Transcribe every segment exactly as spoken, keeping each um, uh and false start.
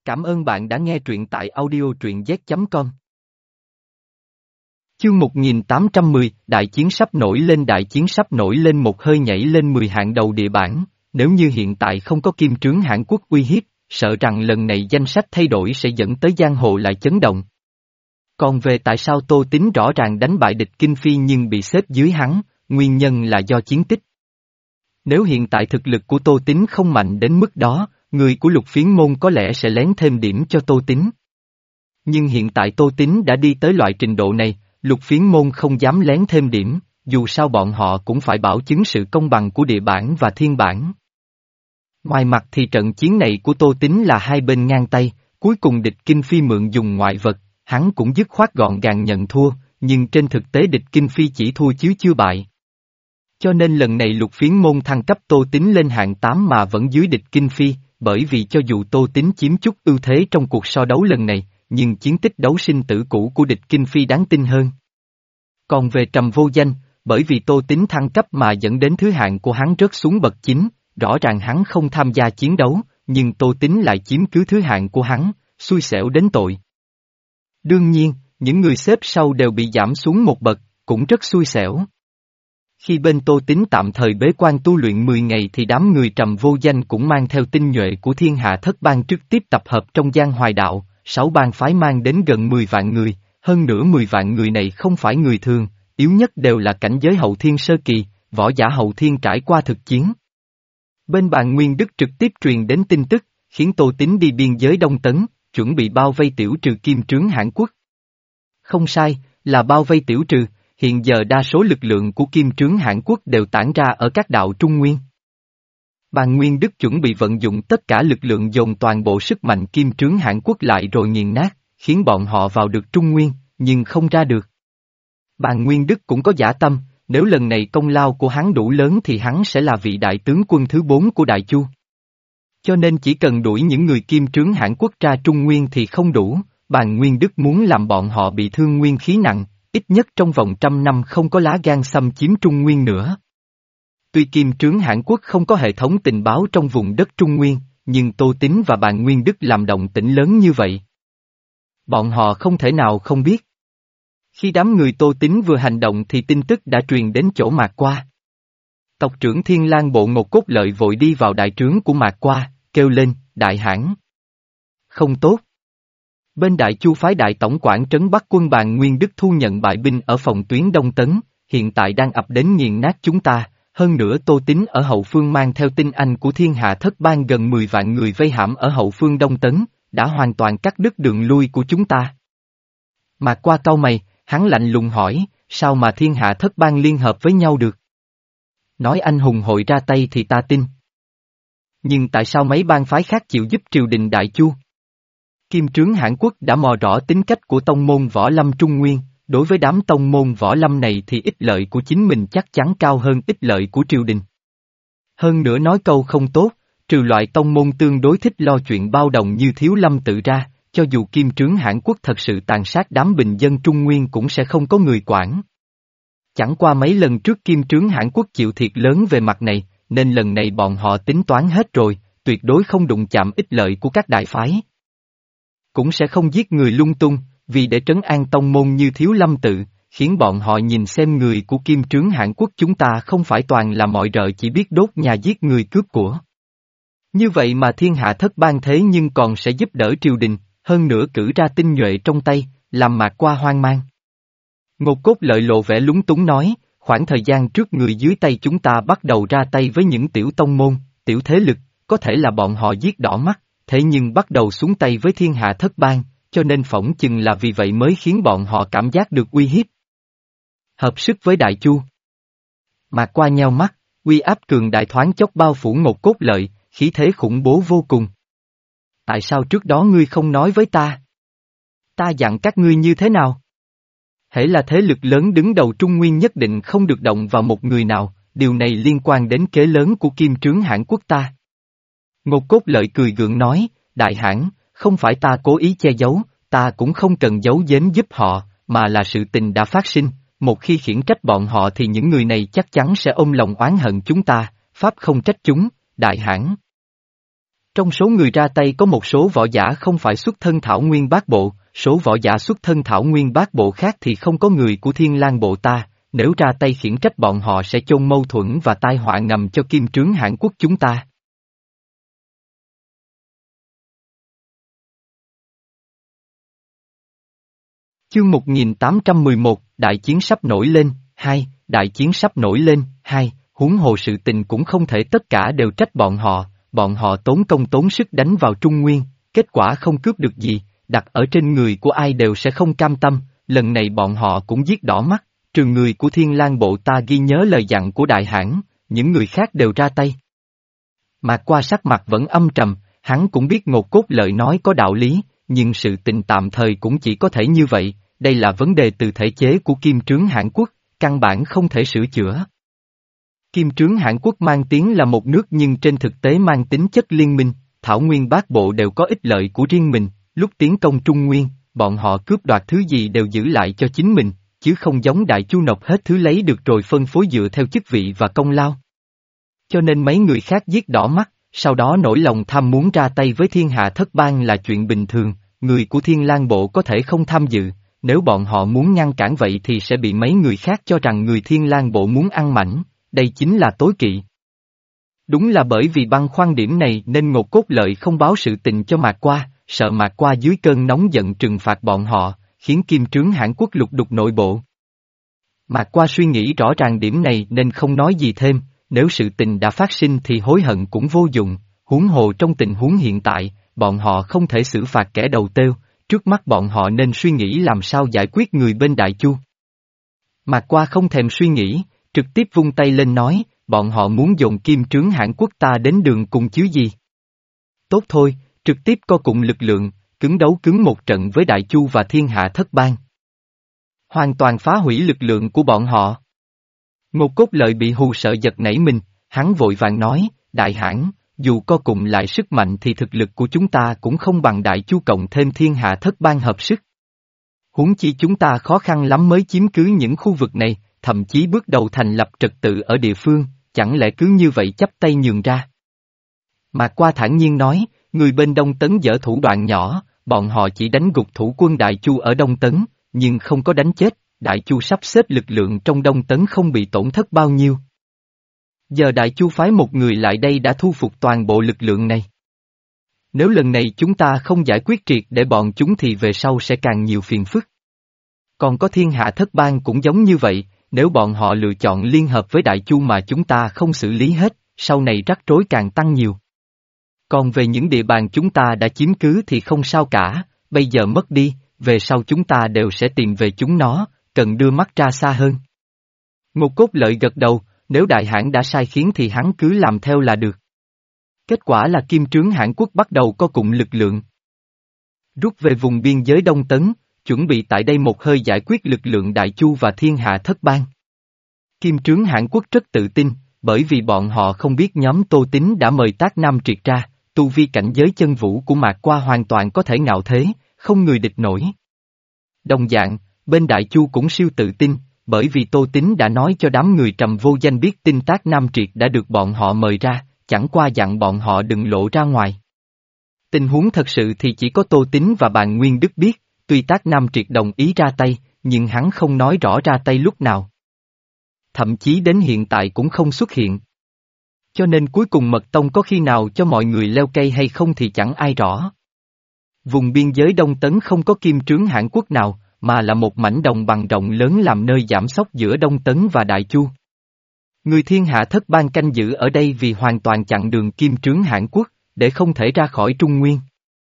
Cảm ơn bạn đã nghe truyện tại audio truyện z chấm com. Chương một nghìn tám trăm mười, đại chiến sắp nổi lên đại chiến sắp nổi lên một hơi nhảy lên mười hạng đầu địa bảng, nếu như hiện tại không có kim trướng Hãn Quốc uy hiếp, sợ rằng lần này danh sách thay đổi sẽ dẫn tới giang hồ lại chấn động. Còn về tại sao Tô Tín rõ ràng đánh bại địch Kinh Phi nhưng bị xếp dưới hắn, nguyên nhân là do chiến tích. Nếu hiện tại thực lực của Tô Tín không mạnh đến mức đó, người của Lục Phiến Môn có lẽ sẽ lén thêm điểm cho Tô Tín. Nhưng hiện tại Tô Tín đã đi tới loại trình độ này, Lục Phiến Môn không dám lén thêm điểm, dù sao bọn họ cũng phải bảo chứng sự công bằng của địa bản và thiên bản. Ngoài mặt thì trận chiến này của Tô Tín là hai bên ngang tay, cuối cùng địch Kinh Phi mượn dùng ngoại vật, hắn cũng dứt khoát gọn gàng nhận thua, nhưng trên thực tế địch Kinh Phi chỉ thua chứ chưa bại. Cho nên lần này Lục Phiến Môn thăng cấp Tô Tín lên hạng tám mà vẫn dưới địch Kinh Phi, bởi vì cho dù Tô Tín chiếm chút ưu thế trong cuộc so đấu lần này, nhưng chiến tích đấu sinh tử cũ của địch Kinh Phi đáng tin hơn. Còn về Trầm Vô Danh, bởi vì Tô Tín thăng cấp mà dẫn đến thứ hạng của hắn rớt xuống bậc chín, rõ ràng hắn không tham gia chiến đấu, nhưng Tô Tín lại chiếm cứ thứ hạng của hắn, xui xẻo đến tội. Đương nhiên, những người xếp sau đều bị giảm xuống một bậc, cũng rất xui xẻo. Khi bên Tô Tín tạm thời bế quan tu luyện mười ngày thì đám người Trầm Vô Danh cũng mang theo tinh nhuệ của Thiên Hạ Thất Bang trực tiếp tập hợp trong Giang Hoài Đạo, sáu bang phái mang đến gần mười vạn người, hơn nữa mười vạn người này không phải người thường, yếu nhất đều là cảnh giới hậu thiên sơ kỳ, võ giả hậu thiên trải qua thực chiến. Bên bàn Nguyên Đức trực tiếp truyền đến tin tức, khiến Tô Tín đi biên giới Đông Tấn, chuẩn bị bao vây tiểu trừ kim trướng Hãn Quốc. Không sai, là bao vây tiểu trừ. Hiện giờ đa số lực lượng của kim trướng Hãn Quốc đều tản ra ở các đạo Trung Nguyên. Bàn Nguyên Đức chuẩn bị vận dụng tất cả lực lượng dồn toàn bộ sức mạnh kim trướng Hãn Quốc lại rồi nghiền nát, khiến bọn họ vào được Trung Nguyên, nhưng không ra được. Bàn Nguyên Đức cũng có dã tâm, nếu lần này công lao của hắn đủ lớn thì hắn sẽ là vị đại tướng quân thứ bốn của Đại Chu. Cho nên chỉ cần đuổi những người kim trướng Hãn Quốc ra Trung Nguyên thì không đủ, Bàn Nguyên Đức muốn làm bọn họ bị thương nguyên khí nặng. Ít nhất trong vòng trăm năm không có lá gan xâm chiếm Trung Nguyên nữa. Tuy kim trướng Hãn Quốc không có hệ thống tình báo trong vùng đất Trung Nguyên, nhưng Tô Tín và Bàn Nguyên Đức làm động tĩnh lớn như vậy. Bọn họ không thể nào không biết. Khi đám người Tô Tín vừa hành động thì tin tức đã truyền đến chỗ Mạc Qua. Tộc trưởng Thiên Lang Bộ Ngột Cốt Lợi vội đi vào đại trướng của Mạc Qua, kêu lên, đại hãn. Không tốt. Bên Đại Chu phái đại tổng quản trấn Bắc quân Bàn Nguyên Đức thu nhận bại binh ở phòng tuyến Đông Tấn, hiện tại đang ập đến nghiền nát chúng ta, hơn nữa Tô Tín ở hậu phương mang theo tinh anh của Thiên Hạ Thất Bang gần mười vạn người vây hãm ở hậu phương Đông Tấn, đã hoàn toàn cắt đứt đường lui của chúng ta. Mạc Qua cau mày, hắn lạnh lùng hỏi, sao mà Thiên Hạ Thất Bang liên hợp với nhau được? Nói anh hùng hội ra tay thì ta tin. Nhưng tại sao mấy bang phái khác chịu giúp triều đình Đại Chu? Kim trướng Hãn Quốc đã mò rõ tính cách của tông môn võ lâm Trung Nguyên, đối với đám tông môn võ lâm này thì ích lợi của chính mình chắc chắn cao hơn ích lợi của triều đình. Hơn nữa nói câu không tốt, trừ loại tông môn tương đối thích lo chuyện bao đồng như Thiếu Lâm tự ra, cho dù Kim trướng Hãn Quốc thật sự tàn sát đám bình dân Trung Nguyên cũng sẽ không có người quản. Chẳng qua mấy lần trước Kim trướng Hãn Quốc chịu thiệt lớn về mặt này, nên lần này bọn họ tính toán hết rồi, tuyệt đối không đụng chạm ích lợi của các đại phái. Cũng sẽ không giết người lung tung, vì để trấn an tông môn như Thiếu Lâm tự, khiến bọn họ nhìn xem người của kim trướng Hãn Quốc chúng ta không phải toàn là mọi rợ chỉ biết đốt nhà giết người cướp của. Như vậy mà Thiên Hạ Thất Bang thế nhưng còn sẽ giúp đỡ triều đình, hơn nữa cử ra tinh nhuệ trong tay, làm Mạc Qua hoang mang. Ngột Cốt Lợi lộ vẻ lúng túng nói, khoảng thời gian trước người dưới tay chúng ta bắt đầu ra tay với những tiểu tông môn, tiểu thế lực, có thể là bọn họ giết đỏ mắt. Thế nhưng bắt đầu xuống tay với Thiên Hạ Thất Bang, cho nên phỏng chừng là vì vậy mới khiến bọn họ cảm giác được uy hiếp. Hợp sức với Đại Chu. Mạc Qua nheo mắt, uy áp cường đại thoáng chốc bao phủ Ngột Cốt Lợi, khí thế khủng bố vô cùng. Tại sao trước đó ngươi không nói với ta? Ta dặn các ngươi như thế nào? Hễ là thế lực lớn đứng đầu Trung Nguyên nhất định không được động vào một người nào, điều này liên quan đến kế lớn của kim trướng Hãn Quốc ta. Ngột Cốt Lợi cười gượng nói, đại hãn, không phải ta cố ý che giấu, ta cũng không cần giấu giếm giúp họ, mà là sự tình đã phát sinh, một khi khiển trách bọn họ thì những người này chắc chắn sẽ ôm lòng oán hận chúng ta, pháp không trách chúng, đại hãn. Trong số người ra tay có một số võ giả không phải xuất thân Thảo Nguyên Bát Bộ, số võ giả xuất thân Thảo Nguyên Bát Bộ khác thì không có người của Thiên Lang Bộ ta, nếu ra tay khiển trách bọn họ sẽ chôn mâu thuẫn và tai họa ngầm cho kim trướng Hãn Quốc chúng ta. Chương một nghìn tám trăm mười một, Đại chiến sắp nổi lên, hai, Đại chiến sắp nổi lên, hai, huống hồ sự tình cũng không thể tất cả đều trách bọn họ, bọn họ tốn công tốn sức đánh vào Trung Nguyên, kết quả không cướp được gì, đặt ở trên người của ai đều sẽ không cam tâm, lần này bọn họ cũng giết đỏ mắt, trừ người của Thiên Lang Bộ ta ghi nhớ lời dặn của Đại Hãn, những người khác đều ra tay. Mạc Qua sắc mặt vẫn âm trầm, hắn cũng biết Ngột Cốt Lợi nói có đạo lý, nhưng sự tình tạm thời cũng chỉ có thể như vậy, đây là vấn đề từ thể chế của Kim Trướng Hãn Quốc, căn bản không thể sửa chữa. Kim Trướng Hãn Quốc mang tiếng là một nước nhưng trên thực tế mang tính chất liên minh, Thảo Nguyên Bát Bộ đều có ích lợi của riêng mình, lúc tiến công Trung Nguyên, bọn họ cướp đoạt thứ gì đều giữ lại cho chính mình, chứ không giống Đại Chu nộp hết thứ lấy được rồi phân phối dựa theo chức vị và công lao. Cho nên mấy người khác giết đỏ mắt, sau đó nổi lòng tham muốn ra tay với thiên hạ thất bang là chuyện bình thường, người của Thiên Lang Bộ có thể không tham dự, nếu bọn họ muốn ngăn cản vậy thì sẽ bị mấy người khác cho rằng người Thiên Lang Bộ muốn ăn mảnh, đây chính là tối kỵ. Đúng là bởi vì băn khoăn điểm này nên Ngột Cốt Lợi không báo sự tình cho Mạc Qua, sợ Mạc Qua dưới cơn nóng giận trừng phạt bọn họ, khiến Kim Trướng Hãn Quốc lục đục nội bộ. Mạc Qua suy nghĩ rõ ràng điểm này nên không nói gì thêm, nếu sự tình đã phát sinh thì hối hận cũng vô dụng, huống hồ trong tình huống hiện tại, bọn họ không thể xử phạt kẻ đầu têu, trước mắt bọn họ nên suy nghĩ làm sao giải quyết người bên Đại Chu. Mạc Qua không thèm suy nghĩ, trực tiếp vung tay lên nói, bọn họ muốn dồn Kim Trướng Hãn Quốc ta đến đường cùng chứ gì. Tốt thôi, trực tiếp co cùng lực lượng, cứng đấu cứng một trận với Đại Chu và thiên hạ thất bang. Hoàn toàn phá hủy lực lượng của bọn họ. Ngột Cốt Lợi bị hù sợ giật nảy mình, hắn vội vàng nói, Đại Hãn, dù co cùng lại sức mạnh thì thực lực của chúng ta cũng không bằng Đại Chu cộng thêm thiên hạ thất bang hợp sức. Huống chi chúng ta khó khăn lắm mới chiếm cứ những khu vực này, thậm chí bước đầu thành lập trật tự ở địa phương, chẳng lẽ cứ như vậy chắp tay nhường ra. Mạc Qua thản nhiên nói, người bên Đông Tấn dở thủ đoạn nhỏ, bọn họ chỉ đánh gục thủ quân Đại Chu ở Đông Tấn, nhưng không có đánh chết, Đại Chu sắp xếp lực lượng trong Đông Tấn không bị tổn thất bao nhiêu. Giờ Đại Chu phái một người lại đây đã thu phục toàn bộ lực lượng này. Nếu lần này chúng ta không giải quyết triệt để bọn chúng thì về sau sẽ càng nhiều phiền phức. Còn có thiên hạ thất bang cũng giống như vậy, nếu bọn họ lựa chọn liên hợp với Đại Chu mà chúng ta không xử lý hết, sau này rắc rối càng tăng nhiều. Còn về những địa bàn chúng ta đã chiếm cứ thì không sao cả, bây giờ mất đi, về sau chúng ta đều sẽ tìm về chúng nó, cần đưa mắt ra xa hơn. Ngột Cốt Lợi gật đầu, nếu Đại Hãn đã sai khiến thì hắn cứ làm theo là được. Kết quả là Kim Trướng Hãn Quốc bắt đầu co cụm lực lượng. Rút về vùng biên giới Đông Tấn, chuẩn bị tại đây một hơi giải quyết lực lượng Đại Chu và thiên hạ thất bang. Kim Trướng Hãn Quốc rất tự tin, bởi vì bọn họ không biết nhóm Tô Tín đã mời Tác Nam triệt ra, tu vi cảnh giới chân vũ của Mạc Qua hoàn toàn có thể ngạo thế, không người địch nổi. Đồng dạng, bên Đại Chu cũng siêu tự tin, bởi vì Tô Tín đã nói cho đám người trầm vô danh biết tin Tác Nam triệt đã được bọn họ mời ra, chẳng qua dặn bọn họ đừng lộ ra ngoài. Tình huống thật sự thì chỉ có Tô Tín và Bàn Nguyên Đức biết, tuy Tác Nam triệt đồng ý ra tay, nhưng hắn không nói rõ ra tay lúc nào. Thậm chí đến hiện tại cũng không xuất hiện. Cho nên cuối cùng Mật Tông có khi nào cho mọi người leo cây hay không thì chẳng ai rõ. Vùng biên giới Đông Tấn không có Kim Trướng Hãn Quốc nào, mà là một mảnh đồng bằng rộng lớn làm nơi giảm sóc giữa Đông Tấn và Đại Chu. Người thiên hạ thất bang canh giữ ở đây vì hoàn toàn chặn đường Kim Trướng Hãn Quốc, để không thể ra khỏi Trung Nguyên.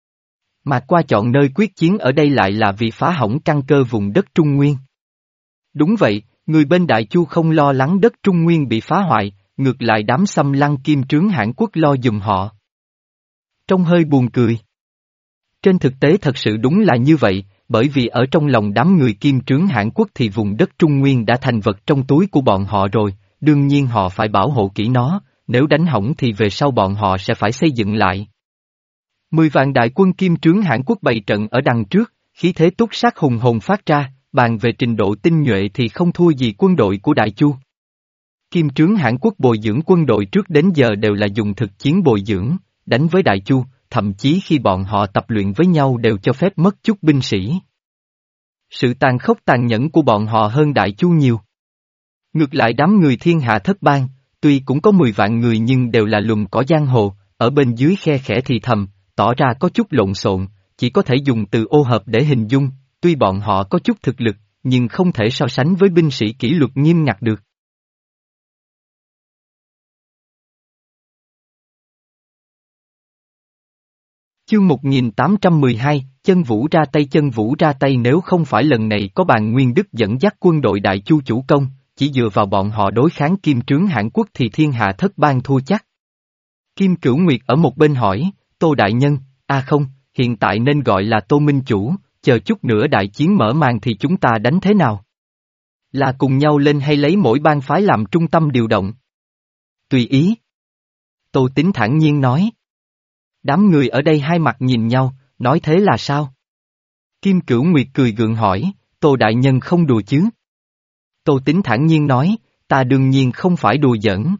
Mạc Qua chọn nơi quyết chiến ở đây lại là vì phá hỏng căn cơ vùng đất Trung Nguyên. Đúng vậy, người bên Đại Chu không lo lắng đất Trung Nguyên bị phá hoại, ngược lại đám xâm lăng Kim Trướng Hãn Quốc lo giùm họ. Trông hơi buồn cười. Trên thực tế thật sự đúng là như vậy, bởi vì ở trong lòng đám người Kim Trướng Hãn Quốc thì vùng đất Trung Nguyên đã thành vật trong túi của bọn họ rồi, đương nhiên họ phải bảo hộ kỹ nó, nếu đánh hỏng thì về sau bọn họ sẽ phải xây dựng lại. Mười vạn đại quân Kim Trướng Hãn Quốc bày trận ở đằng trước, khí thế túc sát hùng hồn phát ra, bàn về trình độ tinh nhuệ thì không thua gì quân đội của Đại Chu. Kim Trướng Hãn Quốc bồi dưỡng quân đội trước đến giờ đều là dùng thực chiến bồi dưỡng, đánh với Đại Chu, thậm chí khi bọn họ tập luyện với nhau đều cho phép mất chút binh sĩ. Sự tàn khốc tàn nhẫn của bọn họ hơn Đại Chu nhiều. Ngược lại đám người thiên hạ thất bang, tuy cũng có mười vạn người nhưng đều là lùm cỏ giang hồ, ở bên dưới khe khẽ thì thầm, tỏ ra có chút lộn xộn, chỉ có thể dùng từ ô hợp để hình dung, tuy bọn họ có chút thực lực, nhưng không thể so sánh với binh sĩ kỷ luật nghiêm ngặt được. Chương một nghìn tám trăm mười hai, chân vũ ra tay chân vũ ra tay nếu không phải lần này có bàn Nguyên Đức dẫn dắt quân đội Đại Chu chủ công, chỉ dựa vào bọn họ đối kháng Kim Trướng Hãn Quốc thì thiên hạ thất bang thua chắc. Kim Cửu Nguyệt ở một bên hỏi, Tô Đại Nhân, a à không, hiện tại nên gọi là Tô Minh Chủ, chờ chút nữa đại chiến mở màn thì chúng ta đánh thế nào? Là cùng nhau lên hay lấy mỗi bang phái làm trung tâm điều động? Tùy ý. Tô Tín thản nhiên nói. Đám người ở đây hai mặt nhìn nhau, nói thế là sao? Kim Cửu Nguyệt cười gượng hỏi, Tô Đại Nhân không đùa chứ? Tô Tín thản nhiên nói, ta đương nhiên không phải đùa giỡn.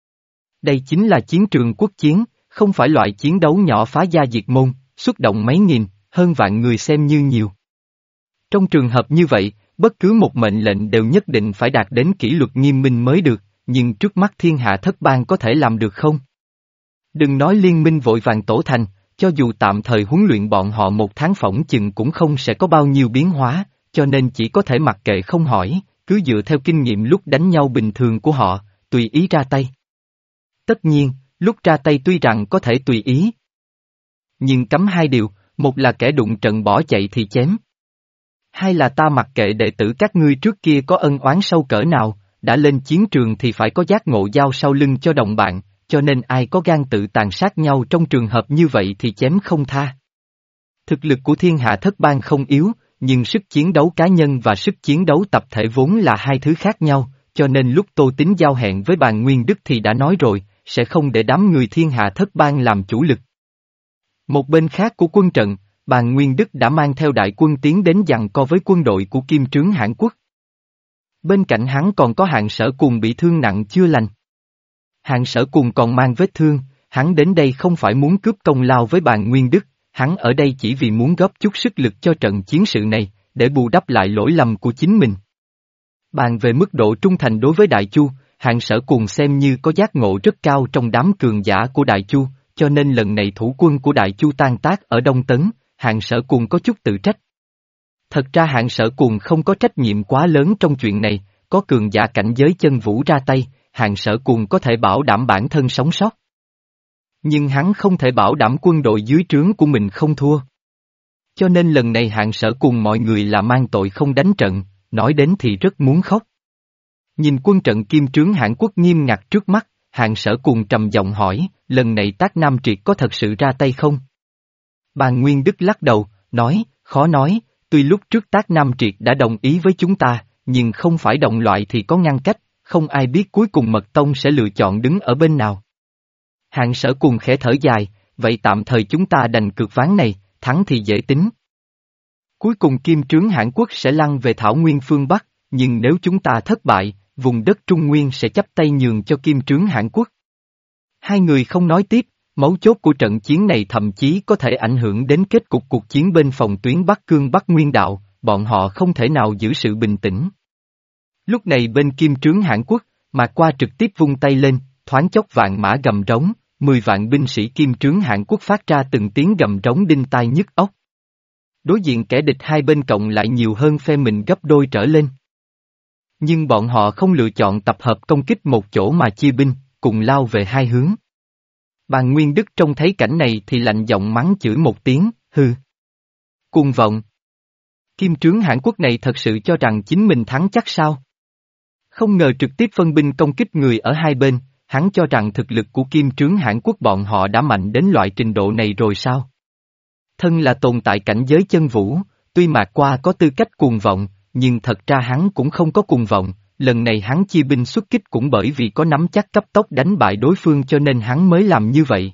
Đây chính là chiến trường quốc chiến, không phải loại chiến đấu nhỏ phá gia diệt môn, xuất động mấy nghìn, hơn vạn người xem như nhiều. Trong trường hợp như vậy, bất cứ một mệnh lệnh đều nhất định phải đạt đến kỷ luật nghiêm minh mới được, nhưng trước mắt thiên hạ thất bang có thể làm được không? Đừng nói liên minh vội vàng tổ thành, cho dù tạm thời huấn luyện bọn họ một tháng phỏng chừng cũng không sẽ có bao nhiêu biến hóa, cho nên chỉ có thể mặc kệ không hỏi, cứ dựa theo kinh nghiệm lúc đánh nhau bình thường của họ, tùy ý ra tay. Tất nhiên, lúc ra tay tuy rằng có thể tùy ý. Nhưng cấm hai điều, một là kẻ đụng trận bỏ chạy thì chém. Hai là ta mặc kệ đệ tử các ngươi trước kia có ân oán sâu cỡ nào, đã lên chiến trường thì phải có giác ngộ giao sau lưng cho đồng bạn, cho nên ai có gan tự tàn sát nhau trong trường hợp như vậy thì chém không tha. Thực lực của thiên hạ thất bang không yếu, nhưng sức chiến đấu cá nhân và sức chiến đấu tập thể vốn là hai thứ khác nhau, cho nên lúc Tô Tín giao hẹn với bàn Nguyên Đức thì đã nói rồi, sẽ không để đám người thiên hạ thất bang làm chủ lực. Một bên khác của quân trận, bàn Nguyên Đức đã mang theo đại quân tiến đến giằng co với quân đội của Kim Trướng Hãn Quốc. Bên cạnh hắn còn có Hạng Sở Cùng bị thương nặng chưa lành. Hạng Sở Cùng còn mang vết thương, hắn đến đây không phải muốn cướp công lao với bàn Nguyên Đức, hắn ở đây chỉ vì muốn góp chút sức lực cho trận chiến sự này, để bù đắp lại lỗi lầm của chính mình. Bàn về mức độ trung thành đối với Đại Chu, Hạng Sở Cùng xem như có giác ngộ rất cao trong đám cường giả của Đại Chu, cho nên lần này thủ quân của Đại Chu tan tác ở Đông Tấn, Hạng Sở Cùng có chút tự trách. Thật ra Hạng Sở Cùng không có trách nhiệm quá lớn trong chuyện này, có cường giả cảnh giới chân vũ ra tay, Hạng Sở Cùng có thể bảo đảm bản thân sống sót. Nhưng hắn không thể bảo đảm quân đội dưới trướng của mình không thua. Cho nên lần này Hạng Sở Cùng mọi người là mang tội không đánh trận, nói đến thì rất muốn khóc. Nhìn quân trận Kim Trướng Hãn Quốc nghiêm ngặt trước mắt, Hạng Sở Cùng trầm giọng hỏi, lần này Tác Nam Triệt có thật sự ra tay không? Bàn Nguyên Đức lắc đầu, nói, khó nói, tuy lúc trước Tác Nam Triệt đã đồng ý với chúng ta, nhưng không phải đồng loại thì có ngăn cách, không ai biết cuối cùng Mật Tông sẽ lựa chọn đứng ở bên nào. Hạng Sở Cùng khẽ thở dài, vậy tạm thời chúng ta đành cược ván này, thắng thì dễ tính. Cuối cùng Kim Trướng Hãn Quốc sẽ lăn về Thảo Nguyên phương Bắc, nhưng nếu chúng ta thất bại, vùng đất Trung Nguyên sẽ chấp tay nhường cho Kim Trướng Hãn Quốc. Hai người không nói tiếp, mấu chốt của trận chiến này thậm chí có thể ảnh hưởng đến kết cục cuộc chiến bên phòng tuyến Bắc Cương Bắc Nguyên Đạo, bọn họ không thể nào giữ sự bình tĩnh. Lúc này bên Kim Trướng Hãn Quốc, Mạc Qua trực tiếp vung tay lên, thoáng chốc vạn mã gầm rống, mười vạn binh sĩ Kim Trướng Hãn Quốc phát ra từng tiếng gầm rống đinh tai nhức óc. Đối diện kẻ địch hai bên cộng lại nhiều hơn phe mình gấp đôi trở lên. Nhưng bọn họ không lựa chọn tập hợp công kích một chỗ mà chia binh, cùng lao về hai hướng. Bàn Nguyên Đức trông thấy cảnh này thì lạnh giọng mắng chửi một tiếng, hư. Cuồng vọng. Kim Trướng Hãn Quốc này thật sự cho rằng chính mình thắng chắc sao? Không ngờ trực tiếp phân binh công kích người ở hai bên, hắn cho rằng thực lực của Kim Trướng Hãn Quốc bọn họ đã mạnh đến loại trình độ này rồi sao? Thân là tồn tại cảnh giới chân vũ, tuy Mạc Qua có tư cách cuồng vọng, nhưng thật ra hắn cũng không có cuồng vọng, lần này hắn chia binh xuất kích cũng bởi vì có nắm chắc cấp tốc đánh bại đối phương cho nên hắn mới làm như vậy.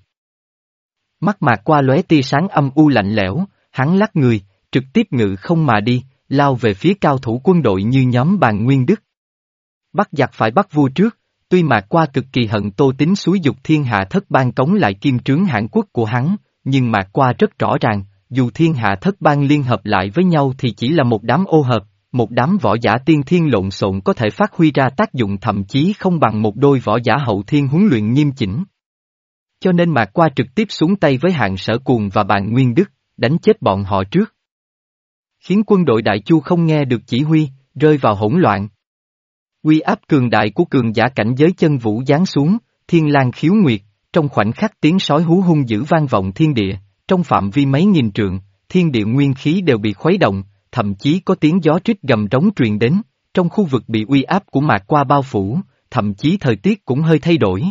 Mắt Mạc Qua lóe tia sáng âm u lạnh lẽo, hắn lắc người, trực tiếp ngự không mà đi, lao về phía cao thủ quân đội như nhóm Bàn Nguyên Đức. Bắt giặc phải bắt vua trước, Tuy Mạc Qua cực kỳ hận Tô Tín xúi dục thiên hạ thất bang cống lại kim trướng Hãn Quốc của hắn, nhưng Mạc Qua rất rõ ràng, dù thiên hạ thất bang liên hợp lại với nhau thì chỉ là một đám ô hợp, một đám võ giả tiên thiên lộn xộn có thể phát huy ra tác dụng thậm chí không bằng một đôi võ giả hậu thiên huấn luyện nghiêm chỉnh. Cho nên Mạc Qua trực tiếp xuống tay với Hạng Sở Cuồng và Bàn Nguyên Đức, đánh chết bọn họ trước. Khiến quân đội Đại Chu không nghe được chỉ huy, rơi vào hỗn loạn. Uy áp cường đại của cường giả cảnh giới chân vũ giáng xuống, thiên lang khiếu nguyệt, trong khoảnh khắc tiếng sói hú hung dữ vang vọng thiên địa, trong phạm vi mấy nghìn trượng, thiên địa nguyên khí đều bị khuấy động, thậm chí có tiếng gió rít gầm trống truyền đến, trong khu vực bị uy áp của Mạc Qua bao phủ, thậm chí thời tiết cũng hơi thay đổi.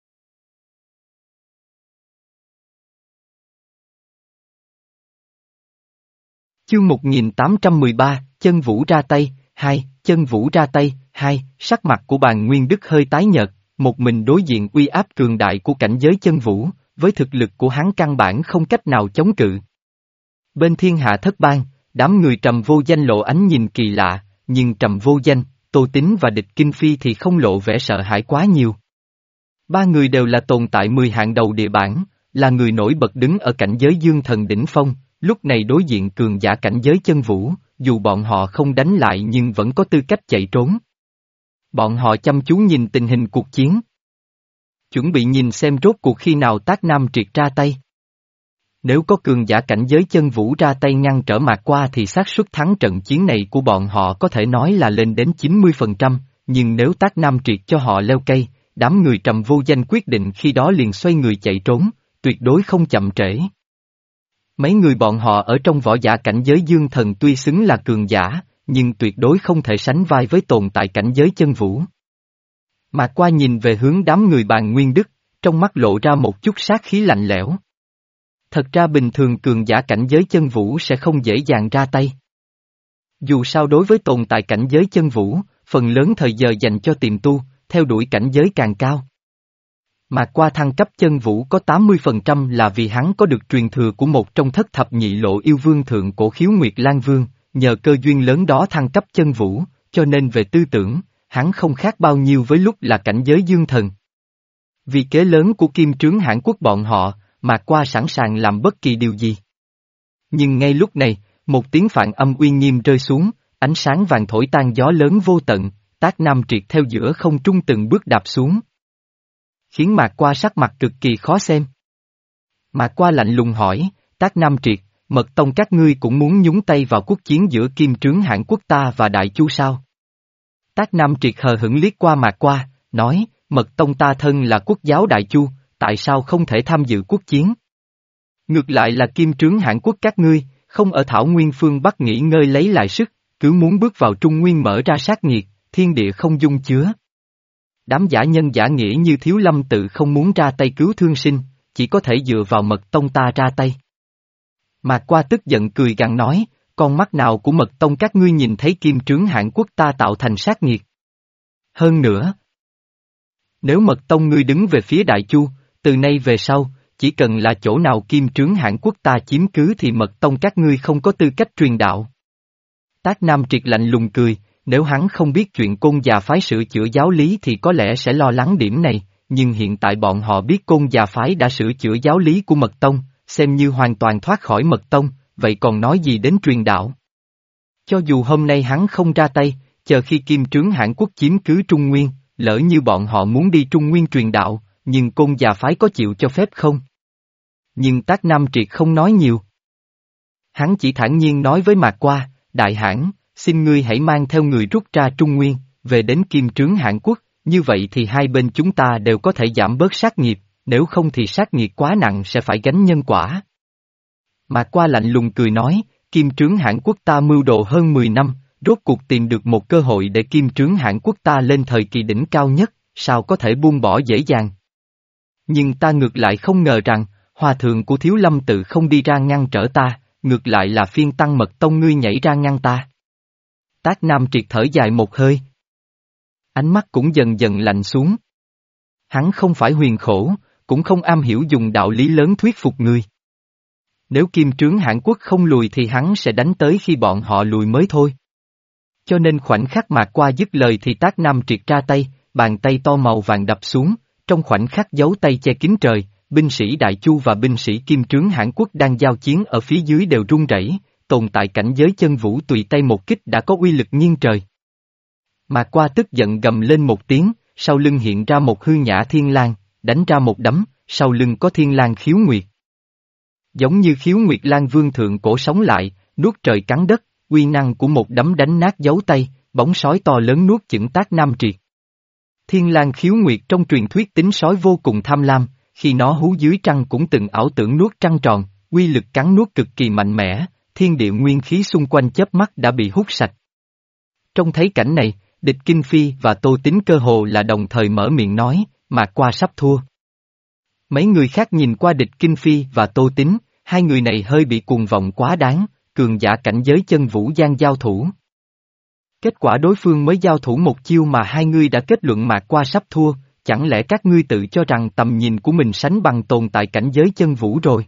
Chương một nghìn tám trăm mười ba, Chân Vũ ra tay, hai, Chân Vũ ra tay, hai, sắc mặt của Bàn Nguyên Đức hơi tái nhợt, một mình đối diện uy áp cường đại của cảnh giới chân vũ, với thực lực của hắn căn bản không cách nào chống cự. Bên thiên hạ thất bang, đám người Trầm Vô Danh lộ ánh nhìn kỳ lạ, nhưng Trầm Vô Danh, Tô Tín và Địch Kinh Phi thì không lộ vẻ sợ hãi quá nhiều. Ba người đều là tồn tại mười hạng đầu địa bảng, là người nổi bật đứng ở cảnh giới dương thần đỉnh phong, lúc này đối diện cường giả cảnh giới chân vũ, dù bọn họ không đánh lại nhưng vẫn có tư cách chạy trốn. Bọn họ chăm chú nhìn tình hình cuộc chiến. Chuẩn bị nhìn xem rốt cuộc khi nào Tác Nam Triệt ra tay. Nếu có cường giả cảnh giới chân vũ ra tay ngăn trở Mạc Qua thì xác suất thắng trận chiến này của bọn họ có thể nói là lên đến chín mươi phần trăm, nhưng nếu Tác Nam Triệt cho họ leo cây, đám người Trầm Vô Danh quyết định khi đó liền xoay người chạy trốn, tuyệt đối không chậm trễ. Mấy người bọn họ ở trong võ giả cảnh giới dương thần tuy xứng là cường giả, nhưng tuyệt đối không thể sánh vai với tồn tại cảnh giới chân vũ. Mạc Qua nhìn về hướng đám người Bàn Nguyên Đức, trong mắt lộ ra một chút sát khí lạnh lẽo. Thật ra bình thường cường giả cảnh giới chân vũ sẽ không dễ dàng ra tay. Dù sao đối với tồn tại cảnh giới chân vũ, phần lớn thời giờ dành cho tiềm tu, theo đuổi cảnh giới càng cao. Mạc Qua thăng cấp chân vũ có tám mươi phần trăm là vì hắn có được truyền thừa của một trong thất thập nhị lộ yêu vương thượng cổ khiếu Nguyệt Lan Vương, nhờ cơ duyên lớn đó thăng cấp chân vũ, cho nên về tư tưởng, hắn không khác bao nhiêu với lúc là cảnh giới dương thần. Vì kế lớn của kim trướng Hãn Quốc bọn họ, Mạc Qua sẵn sàng làm bất kỳ điều gì. Nhưng ngay lúc này, một tiếng phạn âm uy nghiêm rơi xuống, ánh sáng vàng thổi tan gió lớn vô tận, Tác Nam Triệt theo giữa không trung từng bước đạp xuống. Khiến Mạc Qua sắc mặt cực kỳ khó xem. Mạc Qua lạnh lùng hỏi, Tác Nam Triệt, Mật Tông các ngươi cũng muốn nhúng tay vào quốc chiến giữa kim trướng Hãn Quốc ta và Đại Chu sao? Tác Nam Triệt hờ hững liếc qua Mạc Qua, nói, Mật Tông ta thân là quốc giáo Đại Chu, tại sao không thể tham dự quốc chiến? Ngược lại là kim trướng Hãn Quốc các ngươi, không ở Thảo Nguyên phương Bắc nghỉ ngơi lấy lại sức, cứ muốn bước vào Trung Nguyên mở ra sát nghiệt, thiên địa không dung chứa. Đám giả nhân giả nghĩa như Thiếu Lâm tự không muốn ra tay cứu thương sinh, chỉ có thể dựa vào Mật Tông ta ra tay. Mạc Qua tức giận cười gằn nói, con mắt nào của Mật Tông các ngươi nhìn thấy kim trướng Hãn Quốc ta tạo thành sát nghiệt. Hơn nữa, nếu Mật Tông ngươi đứng về phía Đại Chu, từ nay về sau, chỉ cần là chỗ nào kim trướng Hãn Quốc ta chiếm cứ thì Mật Tông các ngươi không có tư cách truyền đạo. Tác Nam Triệt lạnh lùng cười, nếu hắn không biết chuyện Côn già phái sửa chữa giáo lý thì có lẽ sẽ lo lắng điểm này, nhưng hiện tại bọn họ biết Côn già phái đã sửa chữa giáo lý của Mật Tông, xem như hoàn toàn thoát khỏi Mật Tông, vậy còn nói gì đến truyền đạo. Cho dù hôm nay hắn không ra tay, chờ khi kim trướng Hãn Quốc chiếm cứ Trung Nguyên, lỡ như bọn họ muốn đi Trung Nguyên truyền đạo, nhưng Côn già phái có chịu cho phép không? Nhưng Tác Nam Triệt không nói nhiều. Hắn chỉ thản nhiên nói với Mạc Qua, Đại Hãn, xin ngươi hãy mang theo người rút ra Trung Nguyên, về đến kim trướng Hãn Quốc, như vậy thì hai bên chúng ta đều có thể giảm bớt sát nghiệp, nếu không thì sát nghiệp quá nặng sẽ phải gánh nhân quả. Mạc Qua lạnh lùng cười nói, kim trướng Hãn Quốc ta mưu đồ hơn mười năm, rốt cuộc tìm được một cơ hội để kim trướng Hãn Quốc ta lên thời kỳ đỉnh cao nhất, sao có thể buông bỏ dễ dàng. Nhưng ta ngược lại không ngờ rằng, hòa thượng của Thiếu Lâm tự không đi ra ngăn trở ta, ngược lại là phiên tăng Mật Tông ngươi nhảy ra ngăn ta. Tác Nam Triệt thở dài một hơi. Ánh mắt cũng dần dần lạnh xuống. Hắn không phải huyền khổ, cũng không am hiểu dùng đạo lý lớn thuyết phục người. Nếu kim trướng Hãn Quốc không lùi thì hắn sẽ đánh tới khi bọn họ lùi mới thôi. Cho nên khoảnh khắc Mạc Qua dứt lời thì Tác Nam Triệt ra tay, bàn tay to màu vàng đập xuống, trong khoảnh khắc dấu tay che kín trời, binh sĩ Đại Chu và binh sĩ Kim Trướng Hãn Quốc đang giao chiến ở phía dưới đều run rẩy, tồn tại cảnh giới chân vũ tùy tay một kích đã có uy lực nghiêng trời. Mạc Qua tức giận gầm lên một tiếng, sau lưng hiện ra một hư nhã thiên lang, đánh ra một đấm, sau lưng có thiên lang khiếu nguyệt. Giống như khiếu nguyệt lang vương thượng cổ sống lại, nuốt trời cắn đất, uy năng của một đấm đánh nát dấu tay, bóng sói to lớn nuốt chửng Tác Nam Triệt. Thiên lang khiếu nguyệt trong truyền thuyết tính sói vô cùng tham lam, khi nó hú dưới trăng cũng từng ảo tưởng nuốt trăng tròn, uy lực cắn nuốt cực kỳ mạnh mẽ, thiên địa nguyên khí xung quanh chớp mắt đã bị hút sạch. Trong thấy cảnh này, Địch Kinh Phi và Tô Tín cơ hồ là đồng thời mở miệng nói, Mạc Qua sắp thua. Mấy người khác nhìn qua Địch Kinh Phi và Tô Tín, hai người này hơi bị cuồng vọng quá đáng, cường giả cảnh giới chân vũ gian giao thủ. Kết quả đối phương mới giao thủ một chiêu mà hai ngươi đã kết luận Mạc Qua sắp thua, chẳng lẽ các ngươi tự cho rằng tầm nhìn của mình sánh bằng tồn tại cảnh giới chân vũ rồi?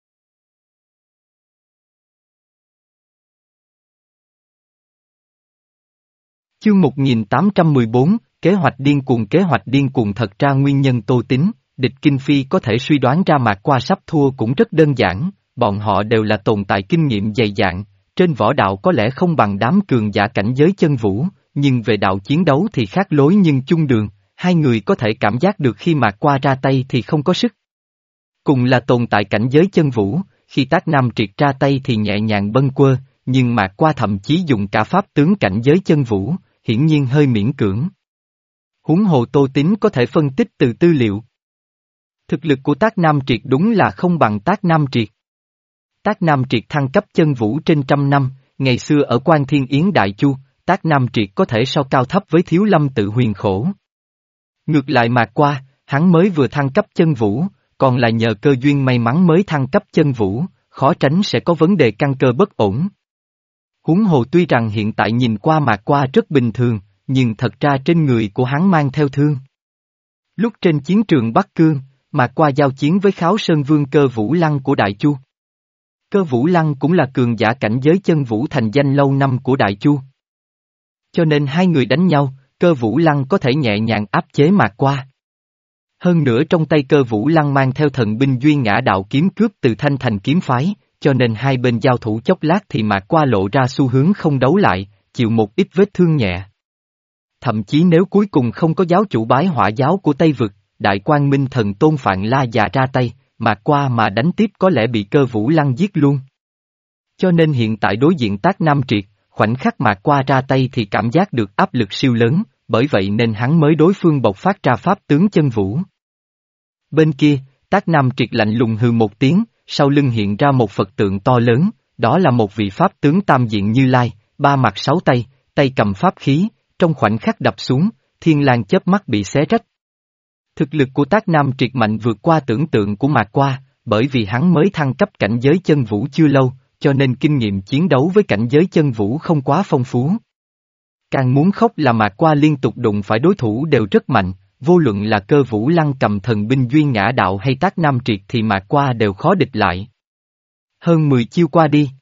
Chương một nghìn tám trăm mười bốn, kế hoạch điên cuồng. Kế hoạch điên cuồng. Thật ra nguyên nhân Tô Tín, Địch Kinh Phi có thể suy đoán ra Mạc Qua sắp thua cũng rất đơn giản, bọn họ đều là tồn tại kinh nghiệm dày dạn, trên võ đạo có lẽ không bằng đám cường giả cảnh giới chân vũ, nhưng về đạo chiến đấu thì khác lối nhưng chung đường, hai người có thể cảm giác được khi Mạc Qua ra tay thì không có sức. Cùng là tồn tại cảnh giới chân vũ, khi Tác Nam Triệt ra tay thì nhẹ nhàng bâng quơ, nhưng Mạc Qua thậm chí dùng cả pháp tướng cảnh giới chân vũ, hiển nhiên hơi miễn cưỡng. Huống hồ Tô Tín có thể phân tích từ tư liệu. Thực lực của Tác Nam Triệt đúng là không bằng Tác Nam Triệt. Tác Nam Triệt thăng cấp chân vũ trên trăm năm, ngày xưa ở Quan Thiên Yến Đại Chu, Tác Nam Triệt có thể so cao thấp với Thiếu Lâm Tự Huyền Khổ. Ngược lại Mạc Qua, hắn mới vừa thăng cấp chân vũ, còn là nhờ cơ duyên may mắn mới thăng cấp chân vũ, khó tránh sẽ có vấn đề căn cơ bất ổn. Huống hồ tuy rằng hiện tại nhìn qua Mạc Qua rất bình thường, nhưng thật ra trên người của hắn mang theo thương. Lúc trên chiến trường Bắc Cương, Mạc Qua giao chiến với Kháo Sơn Vương Cơ Vũ Lăng của Đại Chu. Cơ Vũ Lăng cũng là cường giả cảnh giới chân vũ thành danh lâu năm của Đại Chu. Cho nên hai người đánh nhau, Cơ Vũ Lăng có thể nhẹ nhàng áp chế Mạc Qua. Hơn nữa trong tay Cơ Vũ Lăng mang theo thần binh Duy Ngã Đạo kiếm cướp từ Thanh Thành kiếm phái, cho nên hai bên giao thủ chốc lát thì Mạc Qua lộ ra xu hướng không đấu lại, chịu một ít vết thương nhẹ. Thậm chí nếu cuối cùng không có giáo chủ bái hỏa giáo của Tây Vực, Đại Quang Minh Thần Tôn Phạn La Già ra tay, Mạc Qua mà đánh tiếp có lẽ bị Cơ Vũ Lăng giết luôn. Cho nên hiện tại đối diện Tác Nam Triệt, khoảnh khắc Mạc Qua ra tay thì cảm giác được áp lực siêu lớn, bởi vậy nên hắn mới đối phương bộc phát ra pháp tướng chân vũ. Bên kia, Tác Nam Triệt lạnh lùng hừ một tiếng, sau lưng hiện ra một Phật tượng to lớn, đó là một vị pháp tướng tam diện Như Lai, ba mặt sáu tay, tay cầm pháp khí, trong khoảnh khắc đập xuống, thiên lang chớp mắt bị xé rách. Thực lực của Tác Nam Triệt mạnh vượt qua tưởng tượng của Mạc Qua, bởi vì hắn mới thăng cấp cảnh giới chân vũ chưa lâu, cho nên kinh nghiệm chiến đấu với cảnh giới chân vũ không quá phong phú. Càng muốn khóc là Mạc Qua liên tục đụng phải đối thủ đều rất mạnh, vô luận là Cơ Vũ Lăng cầm thần binh Duy Ngã Đạo hay Tác Nam Triệt thì Mạc Qua đều khó địch lại. Hơn mười chiêu qua đi.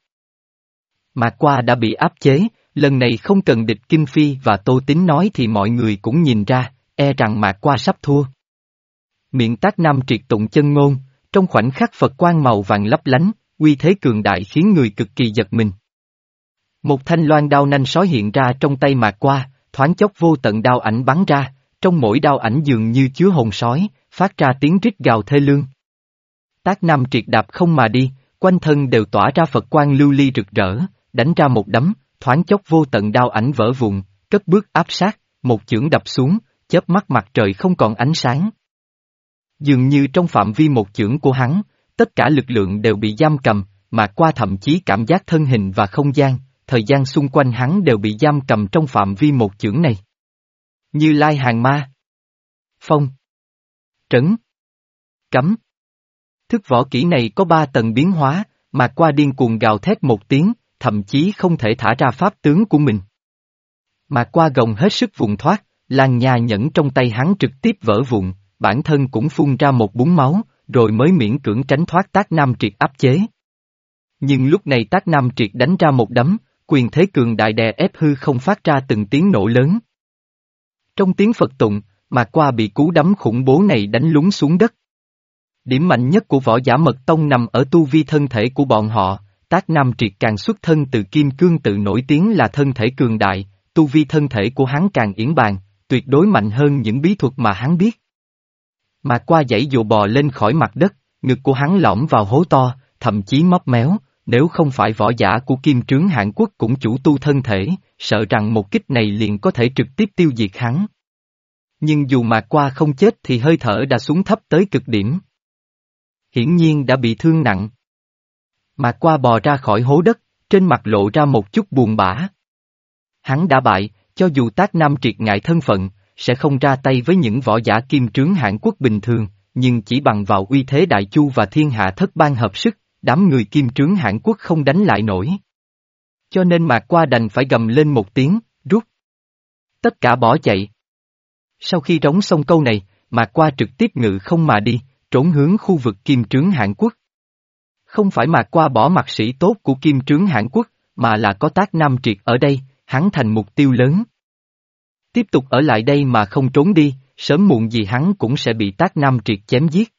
Mạc Qua đã bị áp chế, lần này không cần Địch Kinh Phi và Tô Tín nói thì mọi người cũng nhìn ra, e rằng Mạc Qua sắp thua. Miệng Tác Nam Triệt tụng chân ngôn, trong khoảnh khắc Phật quang màu vàng lấp lánh, uy thế cường đại khiến người cực kỳ giật mình. Một thanh loan đao nanh sói hiện ra trong tay Mạc Qua, thoáng chốc vô tận đao ảnh bắn ra, trong mỗi đao ảnh dường như chứa hồn sói, phát ra tiếng rít gào thê lương. Tác Nam Triệt đạp không mà đi, quanh thân đều tỏa ra Phật quang lưu ly rực rỡ, đánh ra một đấm, thoáng chốc vô tận đao ảnh vỡ vụn, cất bước áp sát, một chưởng đập xuống, chớp mắt mặt trời không còn ánh sáng. Dường như trong phạm vi một chưởng của hắn, tất cả lực lượng đều bị giam cầm, Mạc Qua thậm chí cảm giác thân hình và không gian, thời gian xung quanh hắn đều bị giam cầm trong phạm vi một chưởng này. Như Lai hàng ma. Phong. Trấn. Cấm. Thức võ kỹ này có ba tầng biến hóa, Mạc Qua điên cuồng gào thét một tiếng, thậm chí không thể thả ra pháp tướng của mình. Mạc Qua gồng hết sức vùng thoát, lan nha nhẫn trong tay hắn trực tiếp vỡ vụn, bản thân cũng phun ra một búng máu, rồi mới miễn cưỡng tránh thoát Tác Nam Triệt áp chế. Nhưng lúc này Tác Nam Triệt đánh ra một đấm, quyền thế cường đại đè ép hư không phát ra từng tiếng nổ lớn. Trong tiếng Phật tụng, mà qua bị cú đấm khủng bố này đánh lún xuống đất. Điểm mạnh nhất của võ giả mật tông nằm ở tu vi thân thể của bọn họ, Tác Nam Triệt càng xuất thân từ kim cương tự nổi tiếng là thân thể cường đại, tu vi thân thể của hắn càng yển bàng, tuyệt đối mạnh hơn những bí thuật mà hắn biết. Mà qua dãy dụ bò lên khỏi mặt đất, ngực của hắn lõm vào hố to, thậm chí móp méo, nếu không phải võ giả của kim trướng Hàn Quốc cũng chủ tu thân thể, sợ rằng một kích này liền có thể trực tiếp tiêu diệt hắn. Nhưng dù mà qua không chết thì hơi thở đã xuống thấp tới cực điểm. Hiển nhiên đã bị thương nặng. Mà qua bò ra khỏi hố đất, trên mặt lộ ra một chút buồn bã. Hắn đã bại, cho dù Tác Nam Triệt ngại thân phận, sẽ không ra tay với những võ giả kim trướng Hàn Quốc bình thường, nhưng chỉ bằng vào uy thế Đại Chu và thiên hạ thất bang hợp sức, đám người kim trướng Hàn Quốc không đánh lại nổi. Cho nên Mạc Qua đành phải gầm lên một tiếng, rút. Tất cả bỏ chạy. Sau khi rống xong câu này, Mạc Qua trực tiếp ngự không mà đi, trốn hướng khu vực kim trướng Hàn Quốc. Không phải Mạc Qua bỏ mặt sĩ tốt của kim trướng Hàn Quốc, mà là có Tác Nam Triệt ở đây, hắn thành mục tiêu lớn. Tiếp tục ở lại đây mà không trốn đi, sớm muộn gì hắn cũng sẽ bị Tác Nam Triệt chém giết.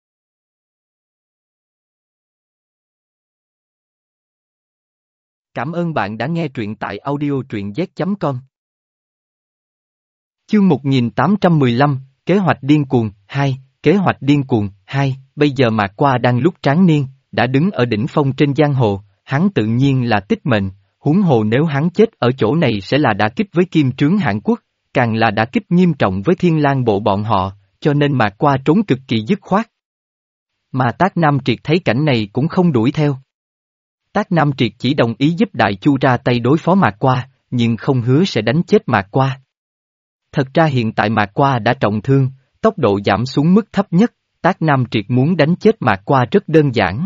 Cảm ơn bạn đã nghe truyện tại audio truyện z chấm com. Chương một nghìn tám trăm mười lăm, Kế hoạch điên cuồng, hai, Kế hoạch điên cuồng, hai, bây giờ Mạc Qua đang lúc tráng niên, đã đứng ở đỉnh phong trên giang hồ, hắn tự nhiên là tích mệnh, huống hồ nếu hắn chết ở chỗ này sẽ là đả kích với kim trướng Hàn Quốc, càng là đả kích nghiêm trọng với Thiên Lang bộ bọn họ, cho nên Mạc Qua trốn cực kỳ dứt khoát. Mà Tác Nam Triệt thấy cảnh này cũng không đuổi theo. Tác Nam Triệt chỉ đồng ý giúp Đại Chu ra tay đối phó Mạc Qua, nhưng không hứa sẽ đánh chết Mạc Qua. Thật ra hiện tại Mạc Qua đã trọng thương, tốc độ giảm xuống mức thấp nhất, Tác Nam Triệt muốn đánh chết Mạc Qua rất đơn giản.